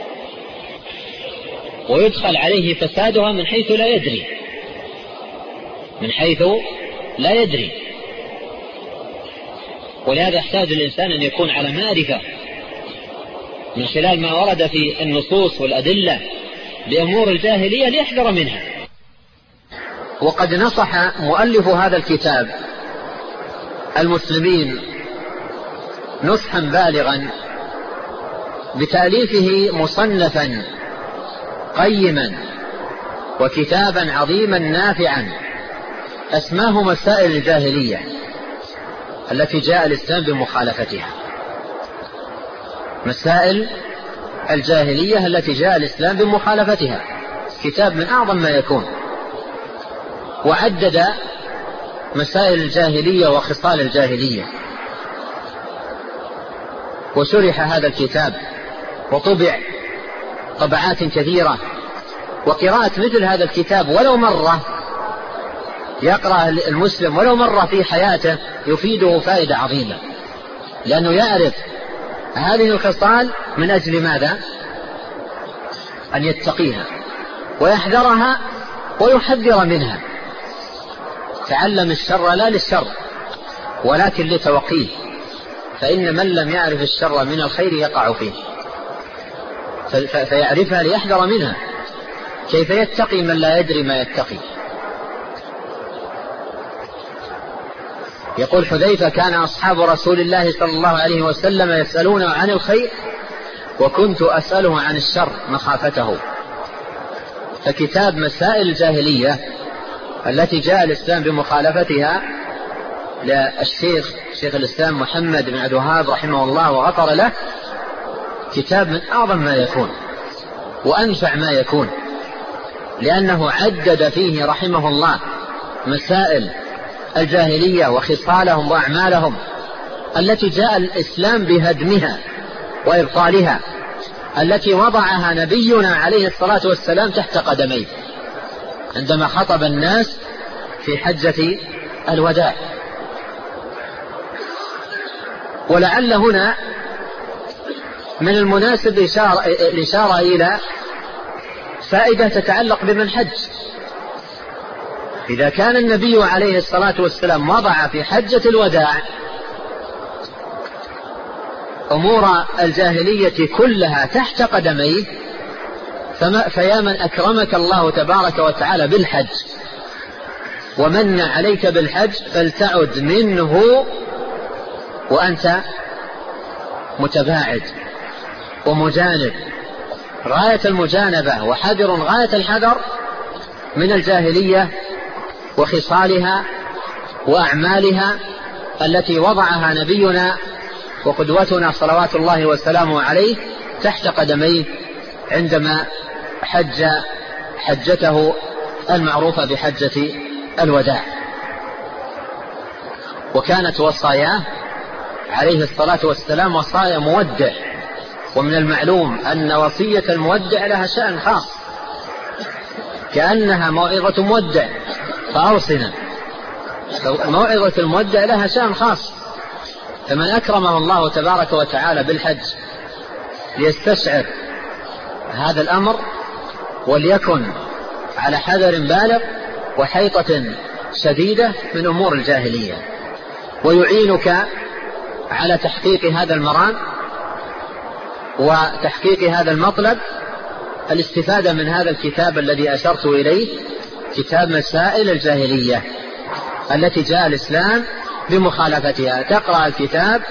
Speaker 2: ويدخل عليه فسادها من حيث لا يدري، من حيث لا يدري. ولهذا يحتاج الإنسان أن يكون على معرفة من خلال ما ورد في النصوص والأدلة بأمور الجاهلية ليحذر منها.
Speaker 3: وقد نصح مؤلف هذا الكتاب المسلمين نصحا بالغا بتأليفه مصنفا قيما وكتابا عظيما نافعا أسماه مسائل الجاهلية التي جاء الإسلام بمخالفتها. مسائل الجاهلية التي جاء الإسلام بمخالفتها، كتاب من أعظم ما يكون. وعدد مسائل الجاهلية وخصال الجاهلية، وشرح هذا الكتاب وطبع طبعات كثيرة. وقراءة مثل هذا الكتاب ولو مرة، يقرأ المسلم ولو مرة في حياته، يفيده فائدة عظيمة، لأنه يعرف هذه الخصال من أجل ماذا؟ أن يتقيها ويحذرها ويحذر منها. تعلم الشر لا للشر ولكن لتوقيه، فإن من لم يعرف الشر من الخير يقع فيه. فيعرفها ليحذر منها. كيف يتقي من لا يدري ما يتقي؟ يقول حذيفة: كان أصحاب رسول الله صلى الله عليه وسلم يسألونه عن الخير وكنت أسأله عن الشر مخافته. فكتاب مسائل الجاهلية التي جاء الإسلام بمخالفتها شيخ الإسلام محمد بن عبد الوهاب رحمه الله وغفر له، كتاب من أعظم ما يكون وأنفع ما يكون، لأنه عدد فيه رحمه الله مسائل الجاهلية وخصالهم وأعمالهم التي جاء الإسلام بهدمها وإبطالها، التي وضعها نبينا عليه الصلاة والسلام تحت قدميه عندما خطب الناس في حجة الوداع. ولعل هنا من المناسب الإشارة إلى فائدة تتعلق بمن حج. إذا كان النبي عليه الصلاة والسلام وضع في حجة الوداع أمور الجاهلية كلها تحت قدميه، فيا من أكرمك الله تبارك وتعالى بالحج ومن عليك بالحج فلتعد منه وأنت متباعد ومجانب غاية المجانبة وحذر غاية الحذر من الجاهلية وخصالها وأعمالها التي وضعها نبينا وقدوتنا صلوات الله وسلامه عليه تحت قدميه عندما حج حجته المعروفة بحجة الوداع. وكانت وصاياه عليه الصلاة والسلام وصايا مودع، ومن المعلوم أن وصية المودع لها شأن خاص كأنها موعظة مودع فأوصنا. موعظة المودع لها شأن خاص، فمن أكرمه الله تبارك وتعالى بالحج ليستشعر هذا الأمر وليكن على حذر بالغ وحيطة شديدة من أمور الجاهلية، ويعينك على تحقيق هذا المرام وتحقيق هذا المطلب الاستفادة من هذا الكتاب الذي أشرت إليه، كتاب مسائل الجاهلية التي جاء الإسلام بمخالفتها. تقرأ الكتاب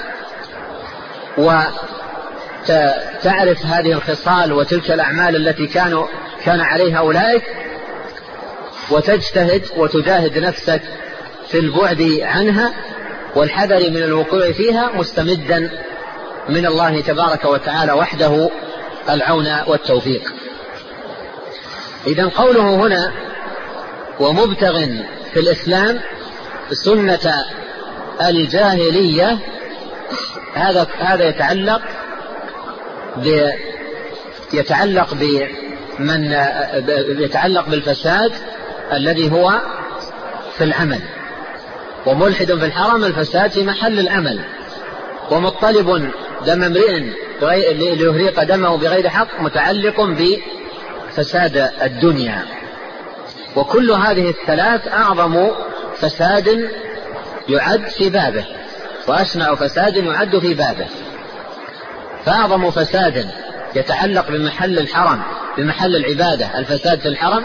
Speaker 3: وتعرف هذه الخصال وتلك الأعمال التي كان عليها أولئك، وتجتهد وتجاهد نفسك في البعد عنها والحذر من الوقوع فيها، مستمدا من الله تبارك وتعالى وحده العون والتوفيق. إذن قوله هنا ومبتغ في الإسلام سنة الجاهلية، هذا يتعلق بالفساد الذي هو في العمل، وملحد في الحرم الفساد في محل العمل، ومطلب دم امرئ ليهريق دمه بغير حق متعلق بفساد الدنيا. وكل هذه الثلاث أعظم فساد يعد في بابه وأشنع فساد يعد في بابه. فأعظم فساد يتعلق بمحل الحرم بمحل العبادة الفساد في الحرم،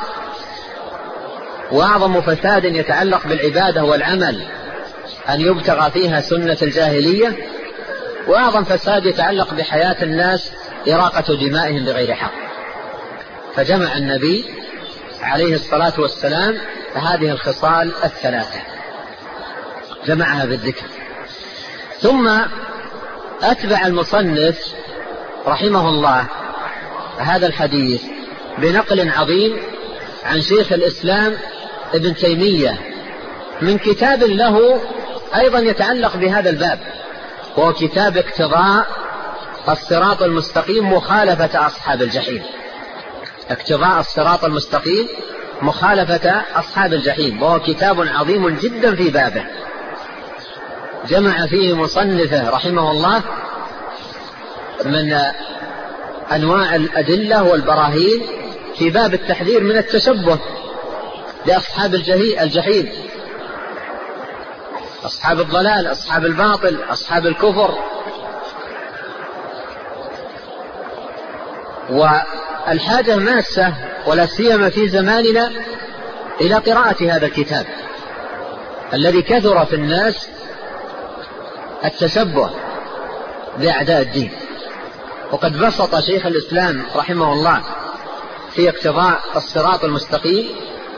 Speaker 3: وأعظم فساد يتعلق بالعبادة والعمل أن يبتغى فيها سنة الجاهلية، وأعظم فساد يتعلق بحياة الناس إراقة دمائهم بغير حق. فجمع النبي عليه الصلاة والسلام هذه الخصال الثلاثة، جمعها بالذكر. ثم أتبع المصنف رحمه الله هذا الحديث بنقل عظيم عن شيخ الإسلام ابن تيمية من كتاب له أيضا يتعلق بهذا الباب، وهو كتاب اقتضاء الصراط المستقيم مخالفة أصحاب الجحيم. اقتضاء الصراط المستقيم مخالفة أصحاب الجحيم، وهو كتاب عظيم جدا في بابه، جمع فيه مصنفه رحمه الله من أنواع الأدلة والبراهين في باب التحذير من التشبه لأصحاب الجحيم، أصحاب الضلال، أصحاب الباطل، أصحاب الكفر. والحاجة ماسة ولا سيما في زماننا إلى قراءة هذا الكتاب الذي كثر في الناس التشبه بأعداء الدين. وقد بسط شيخ الإسلام رحمه الله في اقتضاء الصراط المستقيم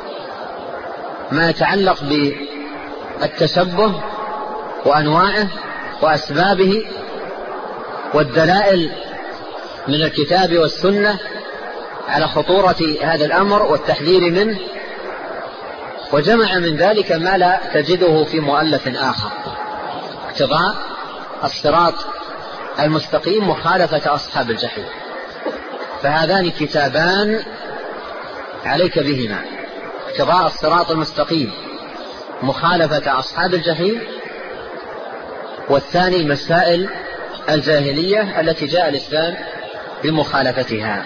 Speaker 3: ما يتعلق بالتشبه وأنواعه وأسبابه والدلائل من الكتاب والسنة على خطورة هذا الأمر والتحذير منه، وجمع من ذلك ما لا تجده في مؤلف آخر، اقتضاء الصراط المستقيم مخالفة أصحاب الجحيم. فهذان كتابان عليك بهما، اقتضاء الصراط المستقيم مخالفة أصحاب الجحيم، والثاني مسائل الجاهلية التي جاء الإسلام بمخالفتها.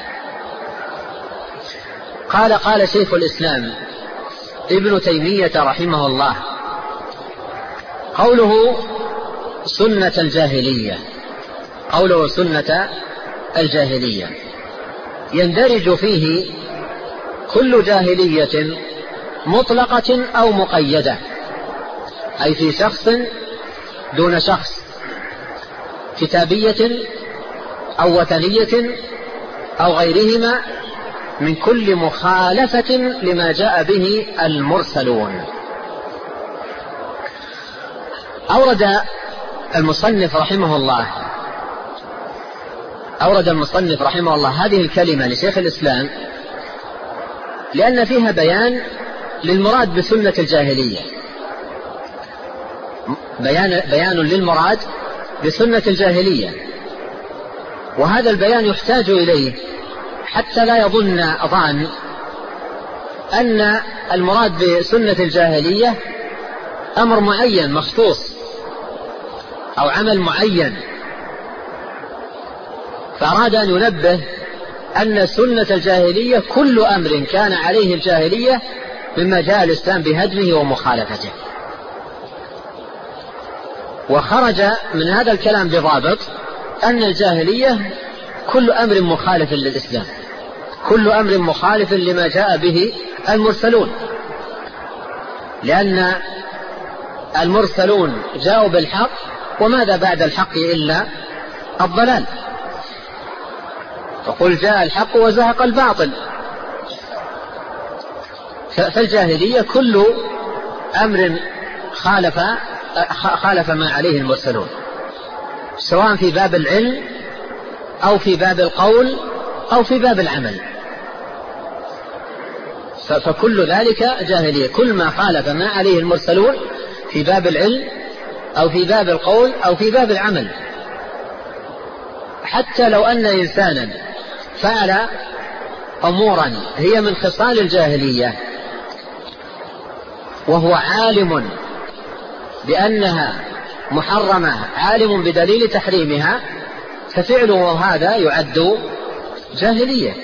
Speaker 3: قال شيخ الإسلام ابن تيمية رحمه الله: قوله سنة الجاهلية، قوله سنة الجاهلية يندرج فيه كل جاهلية مطلقة أو مقيدة، أي في شخص دون شخص، كتابية أو وثنية أو غيرهما، من كل مخالفة لما جاء به المرسلون. أورد المصنف رحمه الله هذه الكلمة لشيخ الإسلام لأن فيها بيان للمراد بسنة الجاهلية، بيان للمراد بسنة الجاهلية، وهذا البيان يحتاج إليه حتى لا يظن ظان أن المراد بسنة الجاهلية أمر معين مخصوص أو عمل معين، فأراد أن ينبه أن سنة الجاهلية كل أمر كان عليه الجاهلية مما جاء الإسلام بهدمه ومخالفته. وخرج من هذا الكلام بضابط أن الجاهلية كل أمر مخالف للإسلام، كل أمر مخالف لما جاء به المرسلون، لأن المرسلون جاءوا بالحق، وماذا بعد الحق إلا الضلال، فقل جاء الحق وزهق الباطل. فالجاهلية كل أمر خالف ما عليه المرسلون، سواء في باب العلم أو في باب القول أو في باب العمل، فكل ذلك جاهلية، كل ما خالف ما عليه المرسلون في باب العلم أو في باب القول أو في باب العمل. حتى لو أن إنسانا فعل أمورا هي من خصال الجاهلية وهو عالم بأنها محرمة، عالم بدليل تحريمها، ففعله هذا يعد جاهلية،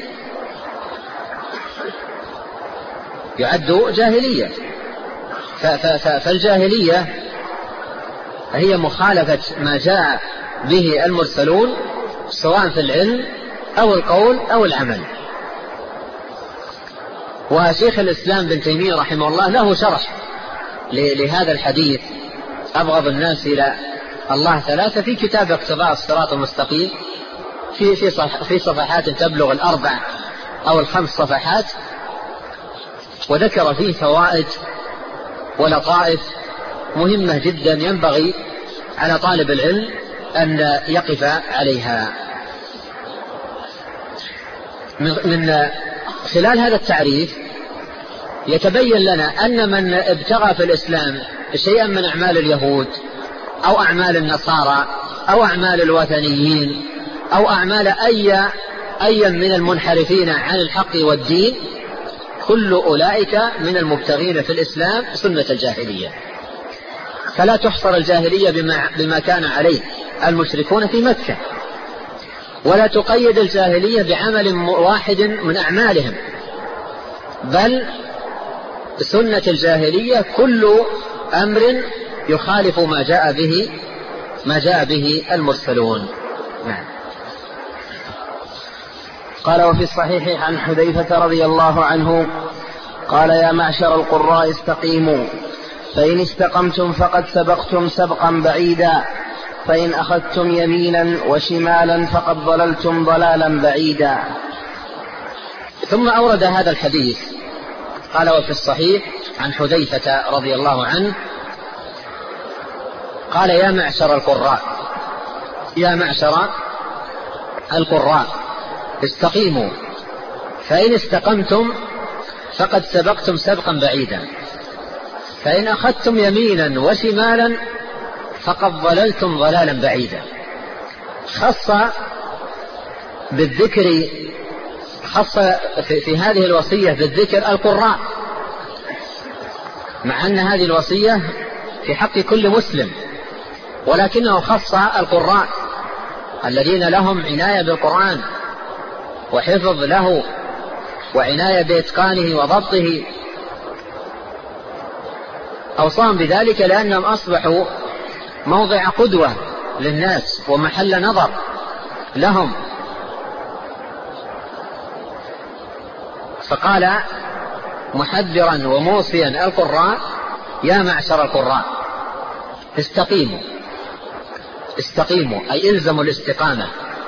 Speaker 3: فالجاهلية هي مخالفة ما جاء به المرسلون سواء في العلم أو القول أو العمل. وشيخ الإسلام بن تيمية رحمه الله له شرح لهذا الحديث أبغض الناس إلى الله ثلاثة في كتاب اقتضاء الصراط المستقيم في صفحات تبلغ 4 أو 5 صفحات، وذكر فيه فوائد ولطائف مهمة جدا ينبغي على طالب العلم أن يقف عليها. من خلال هذا التعريف يتبين لنا أن من ابتغى في الإسلام شيئا من أعمال اليهود أو أعمال النصارى أو أعمال الوثنيين أو أعمال أي من المنحرفين عن الحق والدين، كل أولئك من المبتغين في الإسلام سنة الجاهلية. فلا تحصر الجاهلية بما كان عليه المشركون في مكة، ولا تقيد الجاهلية بعمل واحد من أعمالهم، بل سنة الجاهلية كل أمر يخالف ما جاء به المرسلون.
Speaker 4: قال وفي الصحيح عن حذيفة رضي الله عنه قال يا معشر القراء استقيموا فإن استقمتم فقد سبقتم سبقا بعيدا فإن أخذتم يمينا وشمالا فقد ضللتم ضلالا بعيدا.
Speaker 3: ثم أورد هذا الحديث قال وفي الصحيح عن حذيفة رضي الله عنه قال يا معشر القراء يا معشر القراء استقيموا فإن استقمتم فقد سبقتم سبقا بعيدا فإن أخذتم يمينا وشمالا فقد ضللتم ضلالا بعيدا. خص بالذكر خص في هذه الوصية بالذكر القراء، مع أن هذه الوصية في حق كل مسلم، ولكنه خص القراء الذين لهم عناية بالقرآن وحفظ له وعناية بإتقانه وضبطه. أوصاهم بذلك لأنهم أصبحوا موضع قدوة للناس ومحل نظر لهم. فقال محذرا وموصيا القراء يا معشر القراء استقيموا استقيموا أي إلزموا الاستقامة،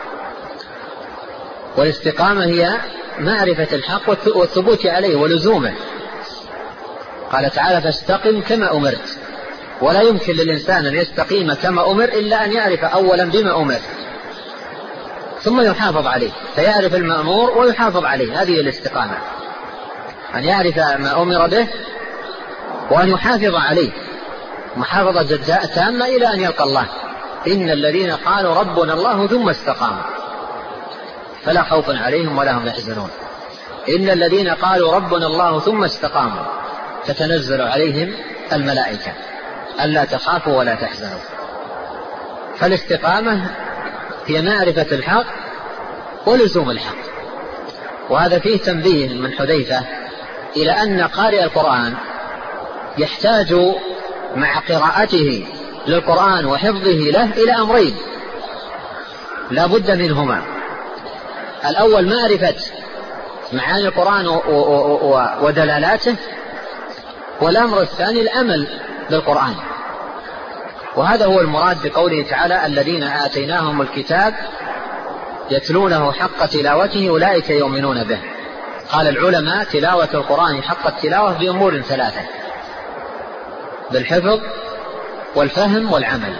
Speaker 3: والاستقامة هي معرفة الحق والثبوت عليه ولزومه. قال تعالى فاستقم كما أمرت، ولا يمكن للإنسان أن يستقيم كما أمر إلا أن يعرف أولا بما أمر ثم يحافظ عليه، فيعرف المأمور ويحافظ عليه. هذه الاستقامة، أن يعرف ما أمر به وأن يحافظ عليه محافظة تامة إلى أن يلقى الله. إن الذين قالوا ربنا الله ثم استقاموا فلا خوف عليهم ولا هم يحزنون. إن الذين قالوا ربنا الله ثم استقاموا تتنزل عليهم الملائكة ألا تخافوا ولا تحزنوا. فالاستقامة هي معرفة الحق ولزوم الحق. وهذا فيه تنبيه من حذيفة إلى أن قارئ القرآن يحتاج مع قراءته للقرآن وحفظه له إلى أمرين لا بد منهما. الأول معرفة معاني القرآن ودلالاته، والأمر الثاني العمل بالقرآن. وهذا هو المراد بقوله تعالى الذين آتيناهم الكتاب يتلونه حق تلاوته أولئك يؤمنون به. قال العلماء تلاوة القرآن حق التلاوة بأمور ثلاثة: بالحفظ والفهم والعمل.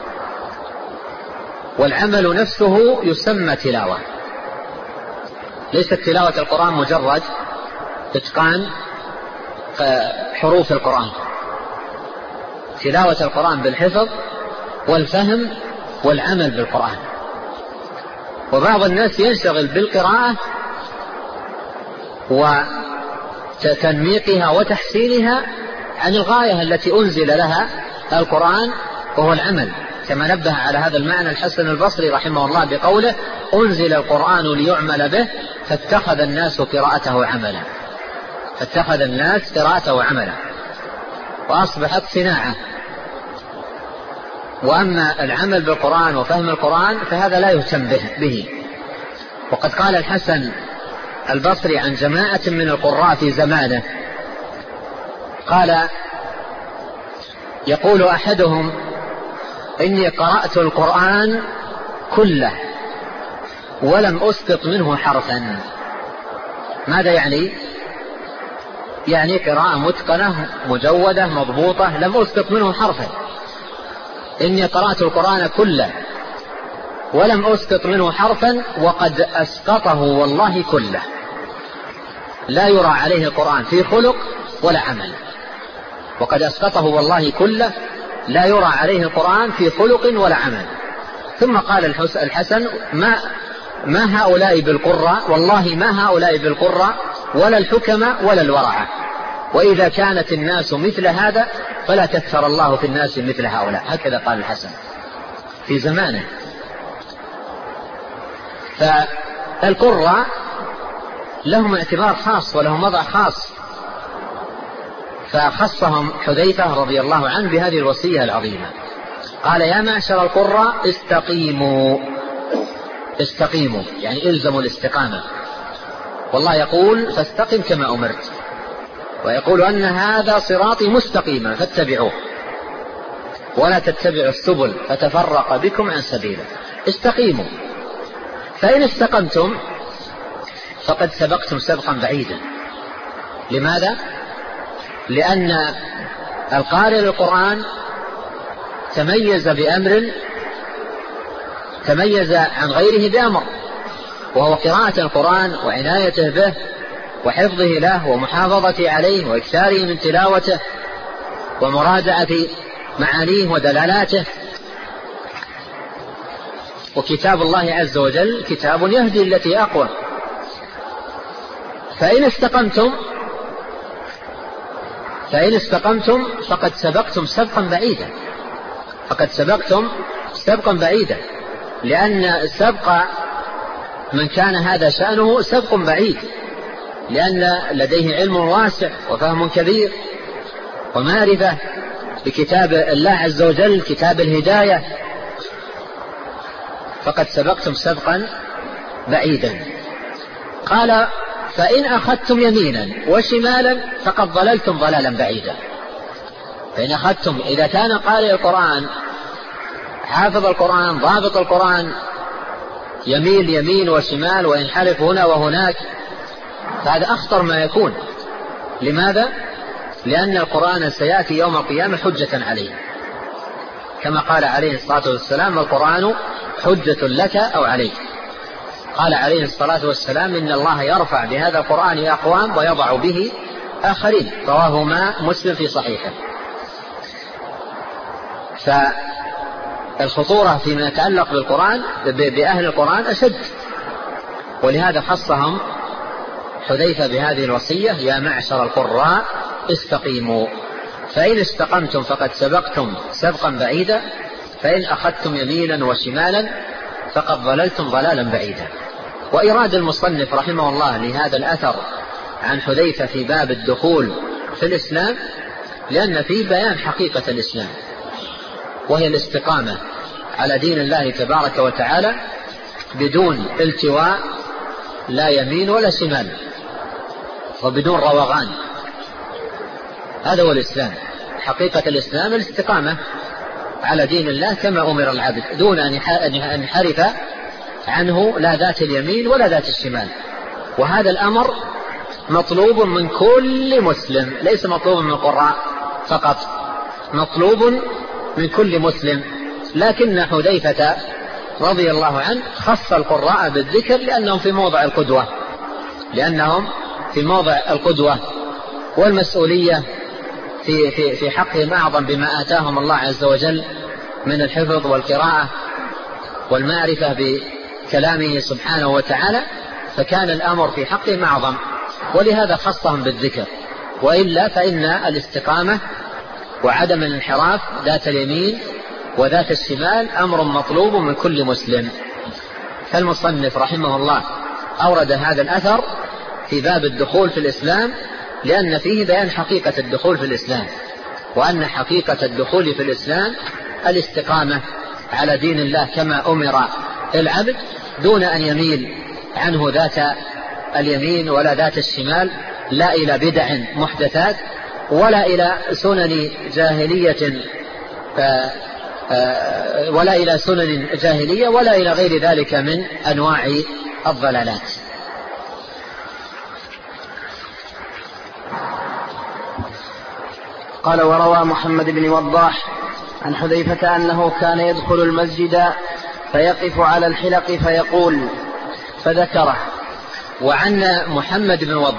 Speaker 3: والعمل نفسه يسمى تلاوة، ليست تلاوة القرآن مجرد إتقان حروف القرآن. تلاوة القرآن بالحفظ والفهم والعمل بالقرآن. وبعض الناس ينشغل بالقراءة وتنميقها وتحسينها عن الغاية التي أنزل لها القرآن وهو العمل، كما نبه على هذا المعنى الحسن البصري رحمه الله بقوله أنزل القرآن ليعمل به فاتخذ الناس قراءته عملا. فاتخذ الناس قراءته عملا وأصبحت صناعة. وأما العمل بالقرآن وفهم القرآن فهذا لا يهتم به. وقد قال الحسن البصري عن جماعة من القراء في زمانه، قال يقول أحدهم إني قرأت القرآن كله ولم أسقط منه حرفا. ماذا يعني؟ يعني قراءة متقنة مجودة مضبوطة لم أسقط منه حرفا. إني قرأت القرآن كله ولم أسقط منه حرفا وقد أسقطه والله كله. لا يرى عليه القرآن في خلق ولا عمل. وقد أسقطه والله كله لا يرى عليه القرآن في خلق ولا عمل. ثم قال الحسن ما هؤلاء بالقراء، والله ما هؤلاء بالقراء ولا الحكماء ولا الورعة. وإذا كانت الناس مثل هذا فلا كثر الله في الناس مثل هؤلاء. هكذا قال الحسن في زمانه. فالقراء لهم اعتبار خاص ولهم وضع خاص، فخصهم حذيفة رضي الله عنه بهذه الوصية العظيمة. قال يا معشر القراء استقيموا. استقيموا يعني إلزموا الاستقامة. والله يقول فاستقم كما أمرت، ويقول أن هذا صراطي مستقيما فاتبعوه ولا تتبعوا السبل فتفرق بكم عن سبيله. استقيموا، فإن استقمتم فقد سبقتم سبقا بعيدا. لماذا؟ لأن القارئ للقرآن تميز بأمر تميز عن غيره بأمر، وهو قراءة القرآن وعنايته به وحفظه له ومحافظته عليه وإكثاره من تلاوته ومراجعة معانيه ودلالاته. وكتاب الله عز وجل كتاب يهدي التي أقوى. فإن استقمتم فقد سبقتم سبقا بعيدا، فقد سبقتم سبقا بعيدا، لأن سبق من كان هذا شأنه سبق بعيد، لأن لديه علم واسع وفهم كبير ومعرفة بكتاب الله عز وجل كتاب الهداية، فقد سبقتم سبقا بعيدا. قال فإن أخذتم يمينا وشمالا فقد ضللتم ضلالا بعيدا. فإن أخذتم، إذا كان قارئ القرآن حافظ القرآن ضابط القرآن يميل يمين وشمال وينحرف هنا وهناك، فهذا أخطر ما يكون. لماذا؟ لأن القرآن سيأتي يوم القيامة حجة عليه، كما قال عليه الصلاة والسلام القرآن حجة لك أو عليك. قال عليه الصلاة والسلام إن الله يرفع بهذا القرآن أقوام ويضع به آخرين، رواه مسلم في صحيحه. فالخطورة فيما يتعلق بالقرآن بأهل القرآن أشد، ولهذا خصهم حذيفة بهذه الوصية: يا معشر القراء استقيموا، فإن استقمتم فقد سبقتم سبقا بعيدا، فإن أخذتم يمينا وشمالا فقد ضللتم ضلالا بعيدا. وإراد المصنف رحمه الله لهذا الأثر عن حذيفة في باب الدخول في الإسلام لأن فيه بيان حقيقة الإسلام، وهي الاستقامة على دين الله تبارك وتعالى بدون التواء، لا يمين ولا شمال، وبدون روغان. هذا هو الإسلام. حقيقة الإسلام الاستقامة على دين الله كما أمر العبد، دون أن ينحرف عنه لا ذات اليمين ولا ذات الشمال. وهذا الأمر مطلوب من كل مسلم، ليس مطلوب من القراء فقط، مطلوب من كل مسلم. لكن حذيفة رضي الله عنه خص القراء بالذكر لأنهم في موضع القدوة، والمسؤولية في حقهم أعظم بما آتاهم الله عز وجل من الحفظ والقراءة والمعرفة بكلامه سبحانه وتعالى، فكان الأمر في حقهم أعظم، ولهذا خصهم بالذكر. وإلا فإن الاستقامة وعدم الانحراف ذات اليمين وذات الشمال أمر مطلوب من كل مسلم. فالمصنف رحمه الله أورد هذا الأثر في باب الدخول في الإسلام لأن فيه بيان حقيقة الدخول في الإسلام، وأن حقيقة الدخول في الإسلام الاستقامة على دين الله كما أمر العبد، دون أن يميل عنه ذات اليمين ولا ذات الشمال، لا إلى بدع محدثات ولا إلى سنن جاهلية ولا إلى غير ذلك من أنواع الضلالات.
Speaker 4: قال وروى محمد بن وضاح عن حذيفة أنه كان يدخل المسجد فيقف على الحلق فيقول، فذكره.
Speaker 3: وعن محمد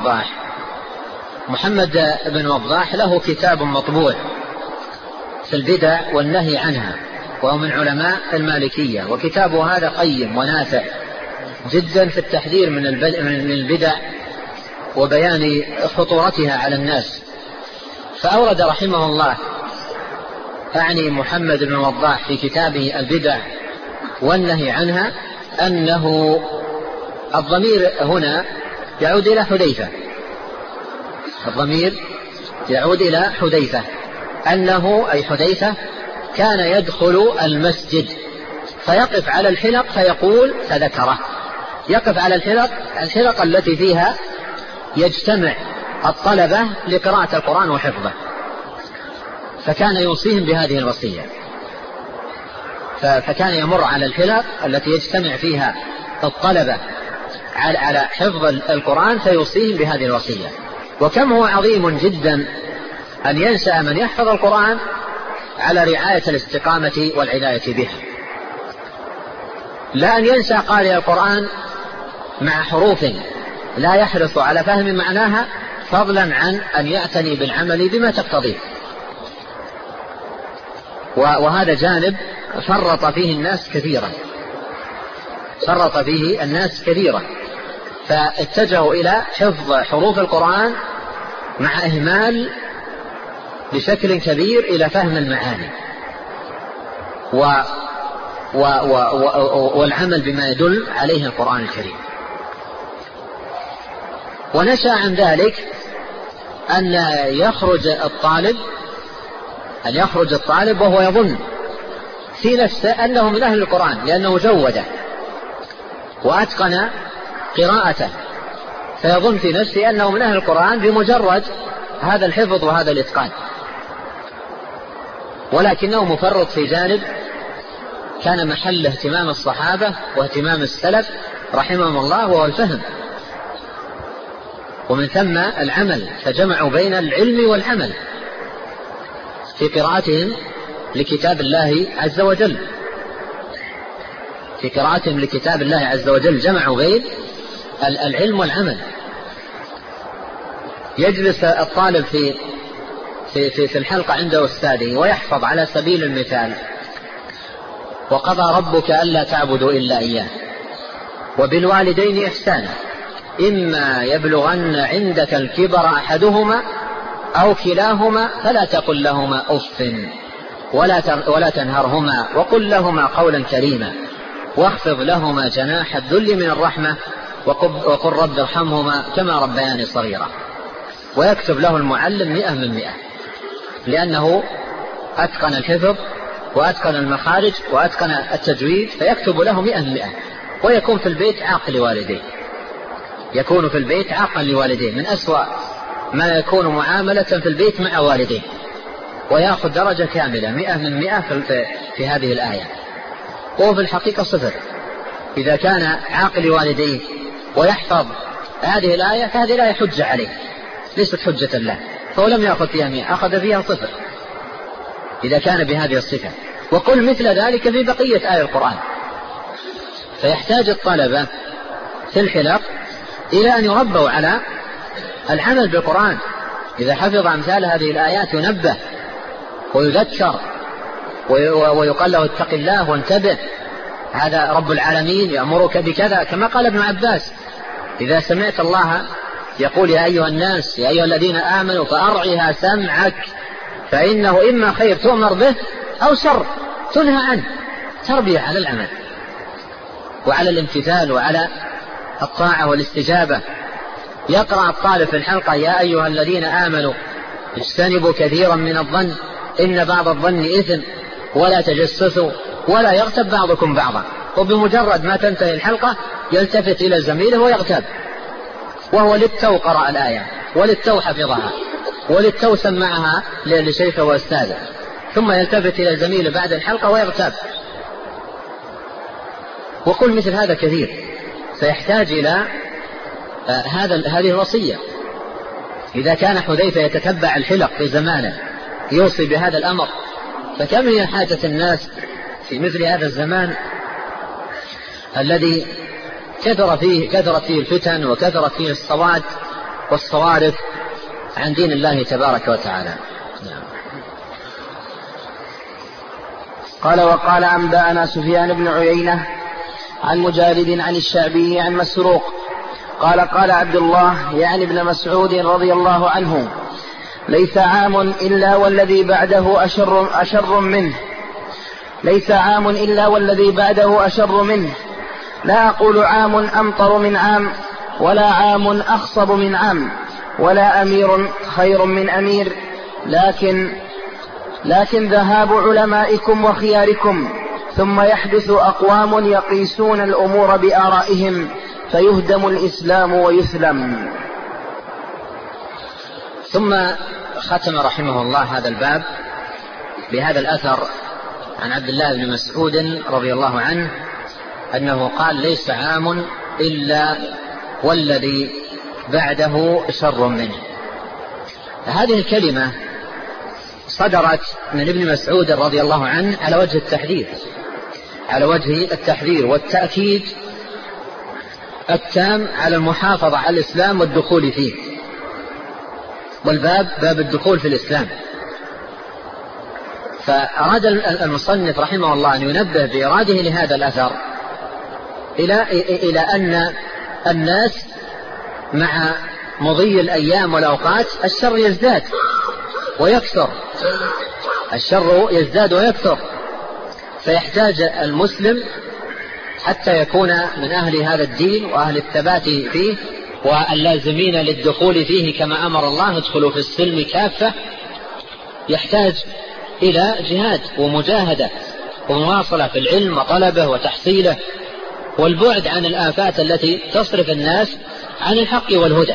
Speaker 3: بن وضاح له كتاب مطبوع في البدع والنهي عنها، وهو من علماء المالكية، وكتابه هذا قيم ونافع جدا في التحذير من البدع وبيان خطورتها على الناس. فأورد رحمه الله أعني محمد بن وضاح في كتابه البدع والنهي عنها أنه الضمير هنا يعود إلى حذيفة، الضمير يعود إلى حذيفة، أنه أي حذيفة كان يدخل المسجد فيقف على الحلق فيقول، فذكره. يقف على الحلق التي فيها يجتمع الطلبة لقراءة القرآن وحفظه، فكان يوصيهم بهذه الوصية. فكان يمر على الحلق التي يجتمع فيها الطلبة على حفظ القرآن فيوصيهم بهذه الوصية. وكم هو عظيم جدا أن ينشأ من يحفظ القرآن على رعاية الاستقامة والعناية به، لا أن ينشأ قارئ القرآن مع حروف لا يحرص على فهم معناها، فضلا عن أن يعتني بالعمل بما تقتضيه. وهذا جانب فرط فيه الناس كثيرا، فاتجهوا إلى حفظ حروف القرآن مع إهمال بشكل كبير إلى فهم المعاني والعمل بما يدل عليه القرآن الكريم. ونشأ عن ذلك أن يخرج الطالب وهو يظن في نفسه أنه من أهل القرآن، لأنه جوده وأتقن قراءته، فيظن في نفسه أنه من أهل القرآن بمجرد هذا الحفظ وهذا الإتقان، ولكنه مفرط في جانب كان محل اهتمام الصحابة واهتمام السلف رحمهم الله، وهو الفهم، ومن ثم العمل، فجمعوا بين العلم والعمل في قراءتهم لكتاب الله عز وجل. جمعوا بين العلم والعمل. يجلس الطالب في الحلقة عند أستاذه ويحفظ على سبيل المثال: وقضى ربك ألا تعبدوا إلا إياه وبالوالدين إحسانا إما يبلغن عندك الكبر أحدهما أو كلاهما فلا تقل لهما أف ولا تنهرهما وقل لهما قولا كريما واخفض لهما جناح الذل من الرحمة وقل رب ارحمهما كما ربياني صغيرا. ويكتب له المعلم 100%، لأنه أتقن الحفظ وأتقن المخارج وأتقن التجويد، فيكتب له 100%. ويكون في البيت عاقا لوالديه، من أسوأ ما يكون معاملة في البيت مع والديه، ويأخذ درجة كاملة 100% في هذه الآية، وهو في الحقيقة 0. إذا كان عاقل والديه ويحفظ هذه الآية فهذه الآية حجة عليه، ليست حجة له، فهو لم يأخذ فيها 100، أخذ فيها 0 إذا كان بهذه الصفة. وقل مثل ذلك في بقية آية القرآن. فيحتاج الطلبة في الحلق إلى أن يربوا على العمل بالقرآن. إذا حفظ أمثال هذه الآيات ينبه ويذكر ويقال له اتق الله وانتبه، هذا رب العالمين يأمرك بكذا، كما قال ابن عباس: إذا سمعت الله يقول يا أيها الناس يا أيها الذين آمنوا فأرعها سمعك فإنه إما خير تؤمر به أو شر تنهى عنه. تربية على العمل وعلى الامتثال وعلى الطاعة والاستجابة. يقرأ الطالب في الحلقة: يا أيها الذين آمنوا اجتنبوا كثيرا من الظن إن بعض الظن إثم ولا تجسسوا ولا يغتب بعضكم بعضا. وبمجرد ما تنتهي الحلقة يلتفت إلى زميله ويغتب، وهو للتو قرأ الآية وللتو حفظها وللتو سمعها لشيخه وأستاذه، ثم يلتفت إلى زميله بعد الحلقة ويغتب. وقل مثل هذا كثير، فيحتاج إلى هذه الوصية. إذا كان حذيفة يتتبع الحلق في زمانه يوصي بهذا الأمر، فكم هي حاجة الناس في مثل هذا الزمان الذي كثرت فيه الفتن وكثرت فيه الصواد والصوارف عن دين الله تبارك وتعالى.
Speaker 4: قال: وقال أنبأنا سفيان بن عيينة عن مجالد عن الشعبي عن مسروق قال: قال عبد الله يعني ابن مسعود رضي الله عنه: ليس عام إلا والذي بعده أشر منه. ليس عام إلا والذي بعده أشر منه. لا أقول عام أمطر من عام ولا عام أخصب من عام ولا أمير خير من أمير، لكن ذهاب علمائكم وخياركم، ثم يحدث أقوام يقيسون الأمور بآرائهم فيهدم الإسلام ويسلم.
Speaker 3: ثم ختم رحمه الله هذا الباب بهذا الأثر عن عبد الله بن مسعود رضي الله عنه أنه قال: ليس عام إلا والذي بعده شر منه. هذه الكلمة صدرت من ابن مسعود رضي الله عنه على وجه التحذير والتأكيد التام على المحافظة على الإسلام والدخول فيه، والباب باب الدخول في الإسلام. فأراد المصنف رحمه الله أن ينبه بإراده لهذا الأثر إلى أن الناس مع مضي الأيام والأوقات الشر يزداد ويكثر، فيحتاج المسلم حتى يكون من أهل هذا الدين وأهل الثبات فيه واللازمين للدخول فيه كما أمر الله: ادخلوا في السلم كافة. يحتاج إلى جهاد ومجاهدة ومواصلة في العلم وطلبه وتحصيله، والبعد عن الآفات التي تصرف الناس عن الحق والهدى.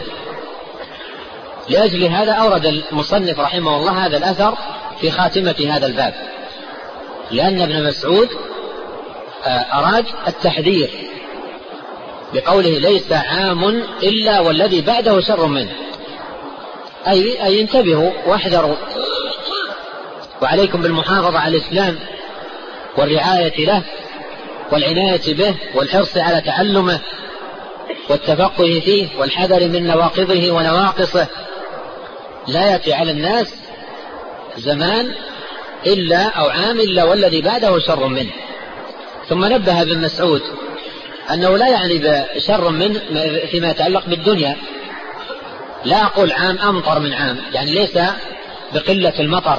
Speaker 3: لأجل هذا أورد المصنف رحمه الله هذا الأثر في خاتمة هذا الباب، لأن ابن مسعود أراد التحذير بقوله: ليس عام إلا والذي بعده شر منه، أي انتبهوا واحذروا، وعليكم بالمحافظة على الإسلام والرعاية له والعناية به والحرص على تعلمه والتفقه فيه والحذر من نواقضه ونواقصه. لا يأتي على الناس زمان إلا أو عام إلا والذي بعده شر منه. ثم نبه ابن مسعود أنه لا يعني بشر منه فيما يتعلق بالدنيا. لا أقول عام أمطر من عام، يعني ليس بقلة المطر،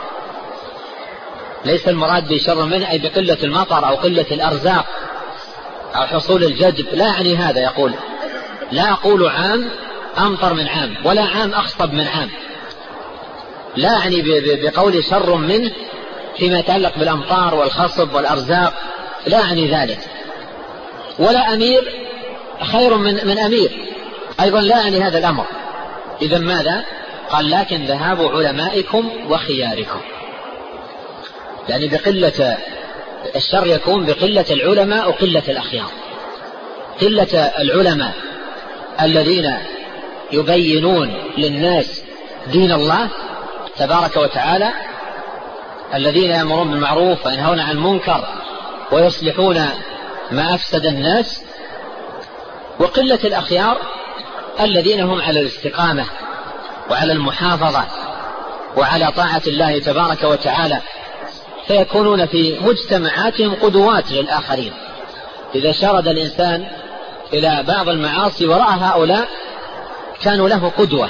Speaker 3: ليس المراد بشر منه أي بقلة المطر أو قلة الأرزاق أو حصول الجدب، لا يعني هذا. يقول: لا أقول عام أمطر من عام ولا عام أخصب من عام، لا يعني بقول شر منه فيما يتعلق بالأمطار والخصب والأرزاق، لا يعني ذلك. ولا أمير خير من أمير، أيضا لا يعني هذا الأمر. إذن ماذا؟ قال: لكن ذهاب علمائكم وخياركم، يعني بقلة الشر يكون بقلة العلماء وقلة الأخيار. قلة العلماء الذين يبينون للناس دين الله تبارك وتعالى، الذين يأمرون بالمعروف وينهون عن المنكر ويصلحون ما أفسد الناس، وقلة الأخيار الذين هم على الاستقامة وعلى المحافظة وعلى طاعة الله تبارك وتعالى، فيكونون في مجتمعاتهم قدوات للآخرين. إذا شرد الإنسان إلى بعض المعاصي ورأى هؤلاء كانوا له قدوة.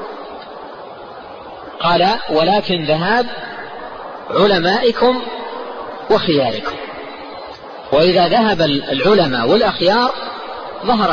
Speaker 3: قال: ولكن ذهاب علمائكم وخياركم. وإذا ذهب العلماء والأخيار ظهر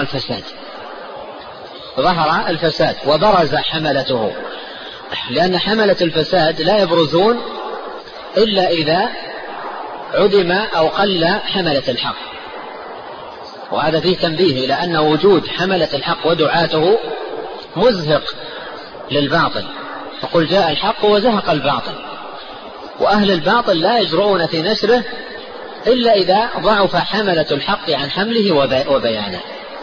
Speaker 3: الفساد وبرز حملته، لأن حملة الفساد لا يبرزون إلا إذا عدم أو قل حملة الحق. وهذا فيه تنبيه إلى أن وجود حملة الحق ودعاته مزهق للباطل، فقل جاء الحق وزهق الباطل. وأهل الباطل لا يجرؤون في نشره إلا إذا ضعف حملة الحق عن حمله وبيانه.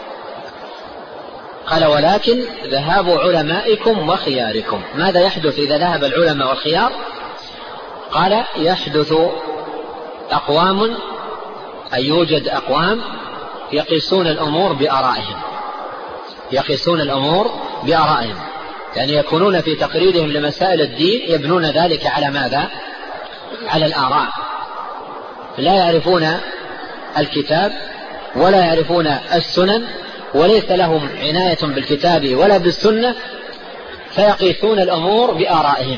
Speaker 3: قال: ولكن ذهاب علمائكم وخياركم. ماذا يحدث إذا ذهب العلماء والخيار؟ قال: يحدث أقوام، أي يوجد أقوام يقيسون الأمور بآرائهم، يعني يكونون في تقريرهم لمسائل الدين يبنون ذلك على ماذا؟ على الآراء. لا يعرفون الكتاب ولا يعرفون السنن، وليس لهم عناية بالكتاب ولا بالسنة، فيقيسون الأمور بآرائهم.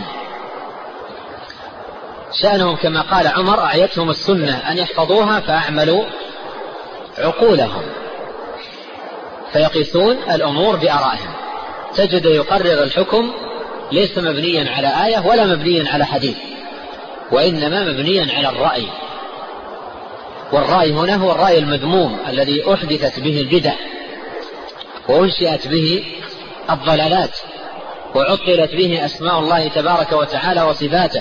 Speaker 3: شأنهم كما قال عمر: أعيتهم السنة أن يحفظوها فأعملوا عقولهم. فيقيسون الأمور بآرائهم. تجد يقرر الحكم ليس مبنيا على آية ولا مبنيا على حديث، وإنما مبنيا على الرأي. والرأي هنا هو الرأي المذموم الذي أحدثت به البدع وأنشئت به الضلالات، وعطلت به أسماء الله تبارك وتعالى وصفاته،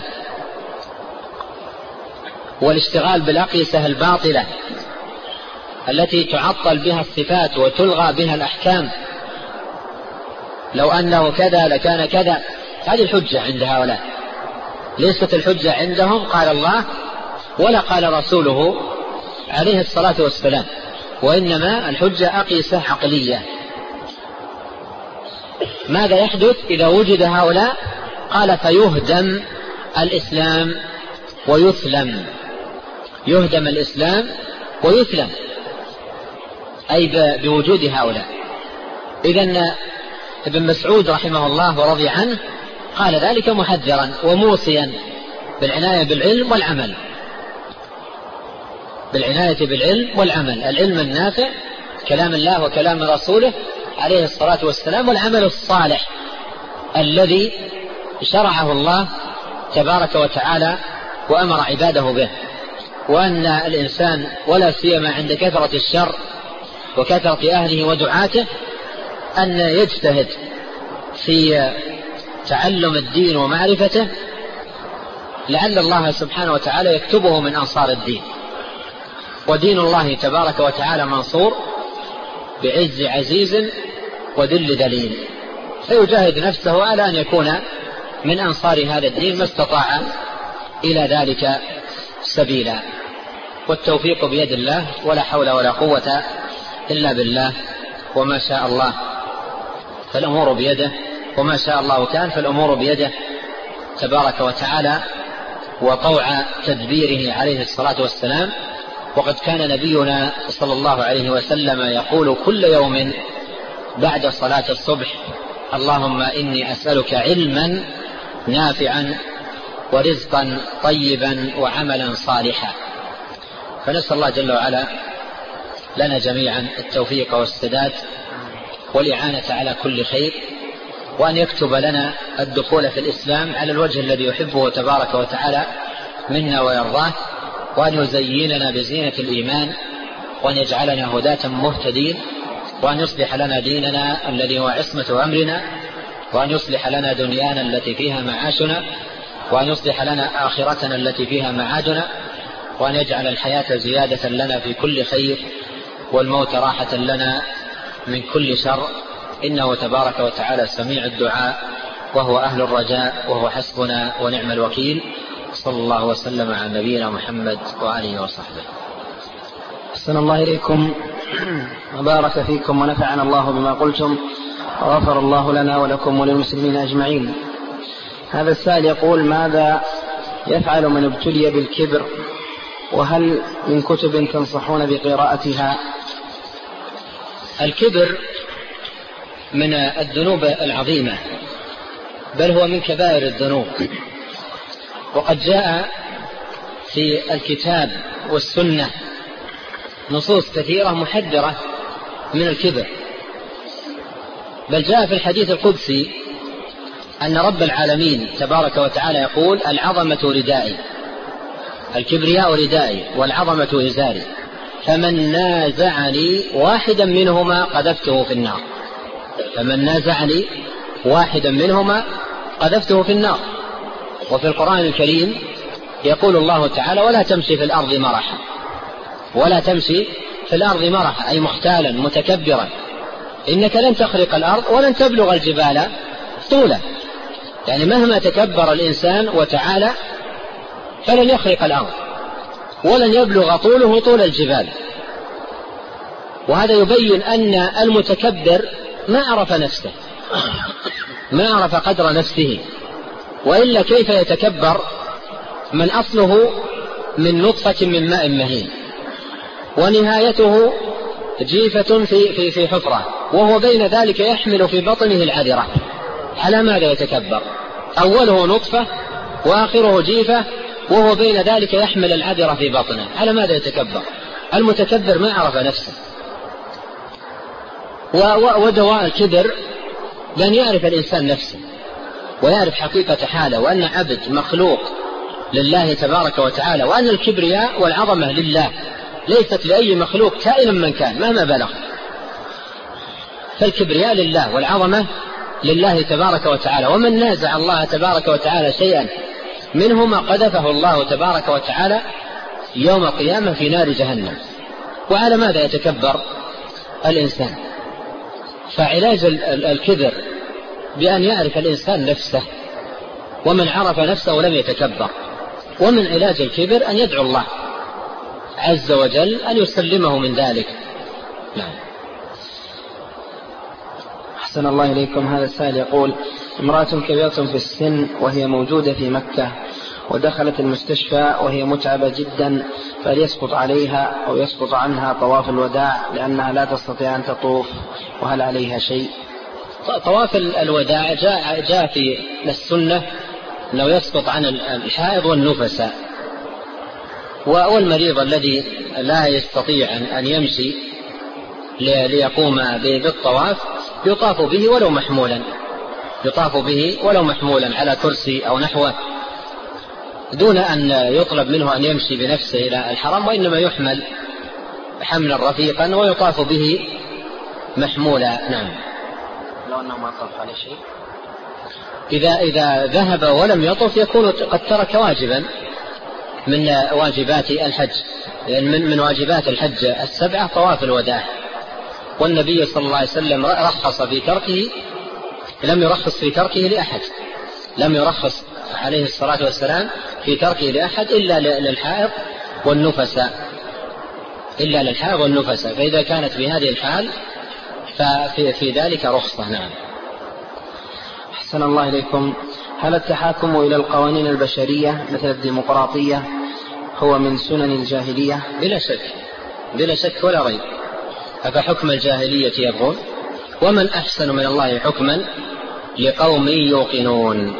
Speaker 3: والاشتغال بالأقيسة الباطلة التي تعطل بها الصفات وتلغى بها الأحكام. لو أنه كذا لكان كذا، هذه الحجة عند هؤلاء، ليست الحجة عندهم قال الله ولا قال رسوله عليه الصلاة والسلام، وإنما الحجة أقيسة عقلية. ماذا يحدث إذا وجد هؤلاء؟ قال فيهدم الإسلام ويثلم. يهدم الإسلام ويثلم، أي بوجود هؤلاء. إذن ابن مسعود رحمه الله ورضي عنه قال ذلك محذرا وموصيا بالعناية بالعلم والعمل، بالعناية بالعلم والعمل، العلم النافع كلام الله وكلام رسوله عليه الصلاة والسلام، والعمل الصالح الذي شرعه الله تبارك وتعالى وأمر عباده به. وأن الإنسان ولا سيما عند كثرة الشر وكثرة أهله ودعاته أن يجتهد في تعلم الدين ومعرفته، لعل الله سبحانه وتعالى يكتبه من أنصار الدين. ودين الله تبارك وتعالى منصور بعز عزيز وذل ذليل، فيجاهد نفسه على أن يكون من أنصار هذا الدين ما استطاع إلى ذلك سبيلا. والتوفيق بيد الله، ولا حول ولا قوة إلا بالله، وما شاء الله فالأمور بيده، وما شاء الله كان فالأمور بيده تبارك وتعالى وطوع تدبيره عليه الصلاة والسلام. وقد كان نبينا صلى الله عليه وسلم يقول كل يوم بعد صلاة الصبح اللهم إني أسألك علما نافعا ورزقا طيبا وعملا صالحا. فنسأل الله جل وعلا لنا جميعا التوفيق والسداد والإعانة على كل خير، وأن يكتب لنا الدخول في الإسلام على الوجه الذي يحبه تبارك وتعالى منا ويرضاه، وأن يزيننا بزينة الإيمان، وأن يجعلنا هداة مهتدين، وأن يصلح لنا ديننا الذي هو عصمة أمرنا، وأن يصلح لنا دنيانا التي فيها معاشنا، وأن يصلح لنا آخرتنا التي فيها معادنا، وأن يجعل الحياة زيادة لنا في كل خير والموت راحة لنا من كل شر، إنه تبارك وتعالى سميع الدعاء وهو أهل الرجاء وهو حسبنا ونعم الوكيل. صلى الله وسلم على نبينا محمد وآله وصحبه.
Speaker 4: أحسن الله إليكم وبارك فيكم ونفعنا الله بما قلتم، وغفر الله لنا ولكم وللمسلمين أجمعين. هذا السائل يقول: ماذا يفعل من ابتلي بالكبر؟ وهل من كتب تنصحون بقراءتها؟
Speaker 2: الكبر من الذنوب العظيمة، بل هو من كبائر الذنوب، وقد جاء في الكتاب والسنة نصوص كثيرة محذرة من الكبر. بل جاء في الحديث القدسي أن رب العالمين تبارك وتعالى يقول: العظمة ردائي، الكبرياء ردائي، والعظمة إزاري، فمن نازعني واحدا منهما قذفته في النار. فمن نازعني واحدا منهما قذفته في النار. وفي القرآن الكريم يقول الله تعالى: ولا تمشي في الأرض مرحا. ولا تمشي في الأرض مرحا أي مختالا متكبرا، إنك لن تخرق الأرض ولن تبلغ الجبال طولا. يعني مهما تكبر الإنسان وتعالى فلن يخرق الأرض ولن يبلغ طوله طول الجبال. وهذا يبين أن المتكبر ما عرف نفسه، ما عرف قدر نفسه، وإلا كيف يتكبر من أصله من نطفة من ماء مهين ونهايته جيفة في حفرة، وهو بين ذلك يحمل في بطنه العذرة. على ماذا يتكبر؟ أوله نطفة وآخره جيفة، وهو بين ذلك يحمل العذرة في بطنه. على ماذا يتكبر؟ المتكبر ما عرف نفسه. ودواء الكبر لن يعرف الإنسان نفسه ويعرف حقيقة حاله، وأن عبد مخلوق لله تبارك وتعالى، وأن الكبرياء والعظمة لله ليست لأي مخلوق كائنا من كان مهما بلغ.
Speaker 3: فالكبرياء لله والعظمة لله تبارك وتعالى، ومن نازع الله تبارك وتعالى شيئا منهما قذفه الله تبارك وتعالى يوم القيامة في نار جهنم. وعلى ماذا يتكبر الإنسان؟ فعلاج الكبر بأن يعرف الإنسان نفسه، ومن عرف نفسه لم يتكبر. ومن علاج الكبر أن يدعو الله عز وجل أن يسلمه من ذلك. نعم.
Speaker 4: أحسن الله إليكم. هذا السائل يقول: امرأة كبيرة في السن وهي موجودة في مكة ودخلت المستشفى وهي متعبة جدا، فهل يسقط عليها أو يسقط عنها طواف الوداع لأنها لا تستطيع أن تطوف، وهل عليها شيء؟
Speaker 3: طواف الوداع جاء في السنة أنه يسقط عن الحائض والنفساء، والمريض الذي لا يستطيع أن يمشي ليقوم بالطواف يطاف به ولو محمولا، يطاف به ولو محمولا على كرسي أو نحوه، دون أن يطلب منه أن يمشي بنفسه إلى الحرم، وإنما يحمل حملا رفيقا ويطاف به محمولا. نعم.
Speaker 4: لو أنه ما طاف على شيء،
Speaker 3: إذا ذهب ولم يطف يكون قد ترك واجبا من واجبات الحج، لأن من واجبات الحج 7 طواف الوداع، والنبي صلى الله عليه وسلم رخص في تركه، لم يرخص في تركه لأحد، لم يرخص عليه الصلاة والسلام في تركه لأحد إلا للحائض والنفساء، إلا للحائض والنفساء، فإذا كانت في هذه الحال ففي ذلك رخصة. نعم.
Speaker 4: أحسن الله إليكم. هل التحاكم إلى القوانين البشرية مثل الديمقراطية هو من سنن الجاهلية؟
Speaker 3: بلا شك، بلا شك ولا ريب. أفحكم الجاهلية يبغون ومن أحسن من الله حكما لقوم يوقنون.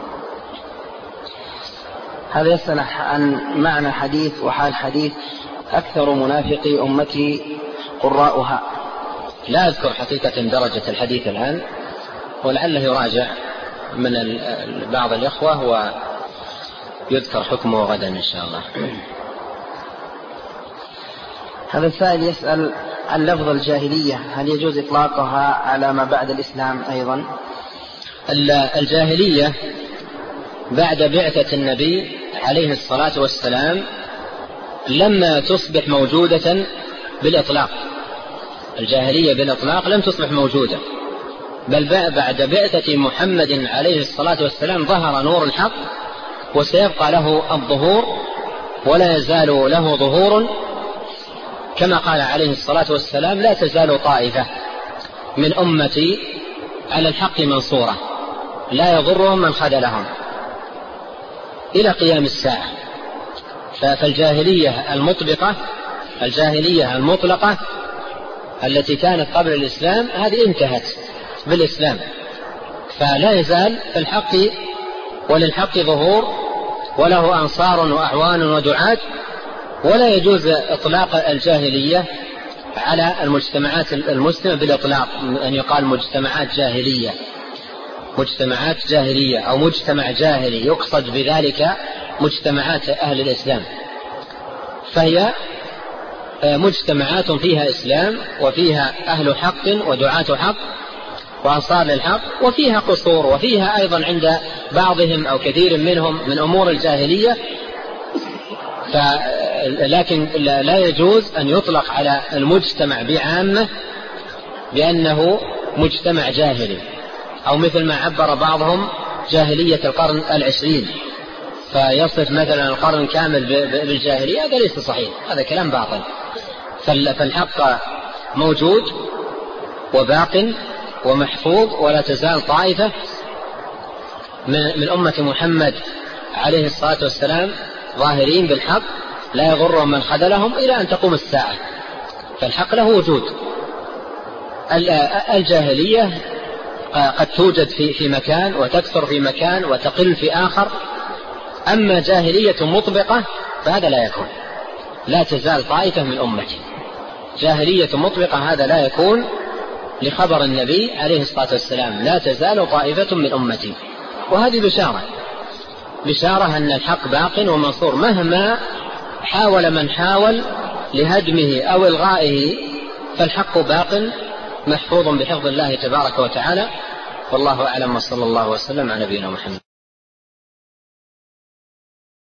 Speaker 4: هذا يسأل عن معنى حديث وحال حديث: أكثر منافقي أمتي قراؤها.
Speaker 3: لا أذكر حقيقة درجة الحديث الآن، ولعله يراجع من بعض الإخوة ويذكر حكمه غدا إن شاء الله.
Speaker 4: هذا السائل يسأل عن لفظ الجاهلية، هل يجوز إطلاقها على ما بعد الإسلام أيضا؟
Speaker 3: الجاهلية بعد بعثة النبي عليه الصلاة والسلام لما تصبح موجودة بالإطلاق، الجاهلية بالإطلاق لم تصبح موجودة، بل بعد بعثة محمد عليه الصلاة والسلام ظهر نور الحق، وسيبقى له الظهور ولا يزال له ظهور، كما قال عليه الصلاة والسلام: لا تزال طائفة من أمتي على الحق منصورة لا يضرهم من خذلهم، إلى قيام الساعة. فالجاهلية المطبقة، الجاهلية المطلقة التي كانت قبل الإسلام هذه انتهت بالإسلام، فلا يزال في الحق وللحق ظهور وله أنصار وأعوان ودعاة، ولا يجوز إطلاق الجاهلية على المجتمعات المسلمة بالإطلاق، أن يقال مجتمعات جاهلية، مجتمعات جاهلية أو مجتمع جاهلي، يقصد بذلك مجتمعات أهل الإسلام، فهي مجتمعات فيها إسلام وفيها أهل حق ودعاة حق وأنصار للحق، وفيها قصور، وفيها أيضا عند بعضهم أو كثير منهم من أمور الجاهلية، لكن لا يجوز أن يطلق على المجتمع بعامة بأنه مجتمع جاهلي، أو مثل ما عبر بعضهم جاهلية القرن 20 فيصف مثلا القرن كامل بالجاهلية، هذا ليس صحيح، هذا كلام باطل. فالحق موجود وباق ومحفوظ، ولا تزال طائفة من أمة محمد عليه الصلاة والسلام ظاهرين بالحق لا يضرهم من خذلهم إلى أن تقوم الساعة، فالحق له وجود. الجاهلية قد توجد في مكان وتكثر في مكان وتقل في آخر، أما جاهلية مطبقة فهذا لا يكون، لا تزال طائفة من أمتي. جاهلية مطبقة هذا لا يكون، لخبر النبي عليه الصلاة والسلام: لا تزال طائفة من أمتي. وهذه بشارة أن الحق باق ومنصور، مهما حاول من حاول لهدمه أو إلغائه، فالحق باق محفوظ بحفظ الله تبارك وتعالى. والله أعلم، وصلى الله وسلم على نبينا محمد.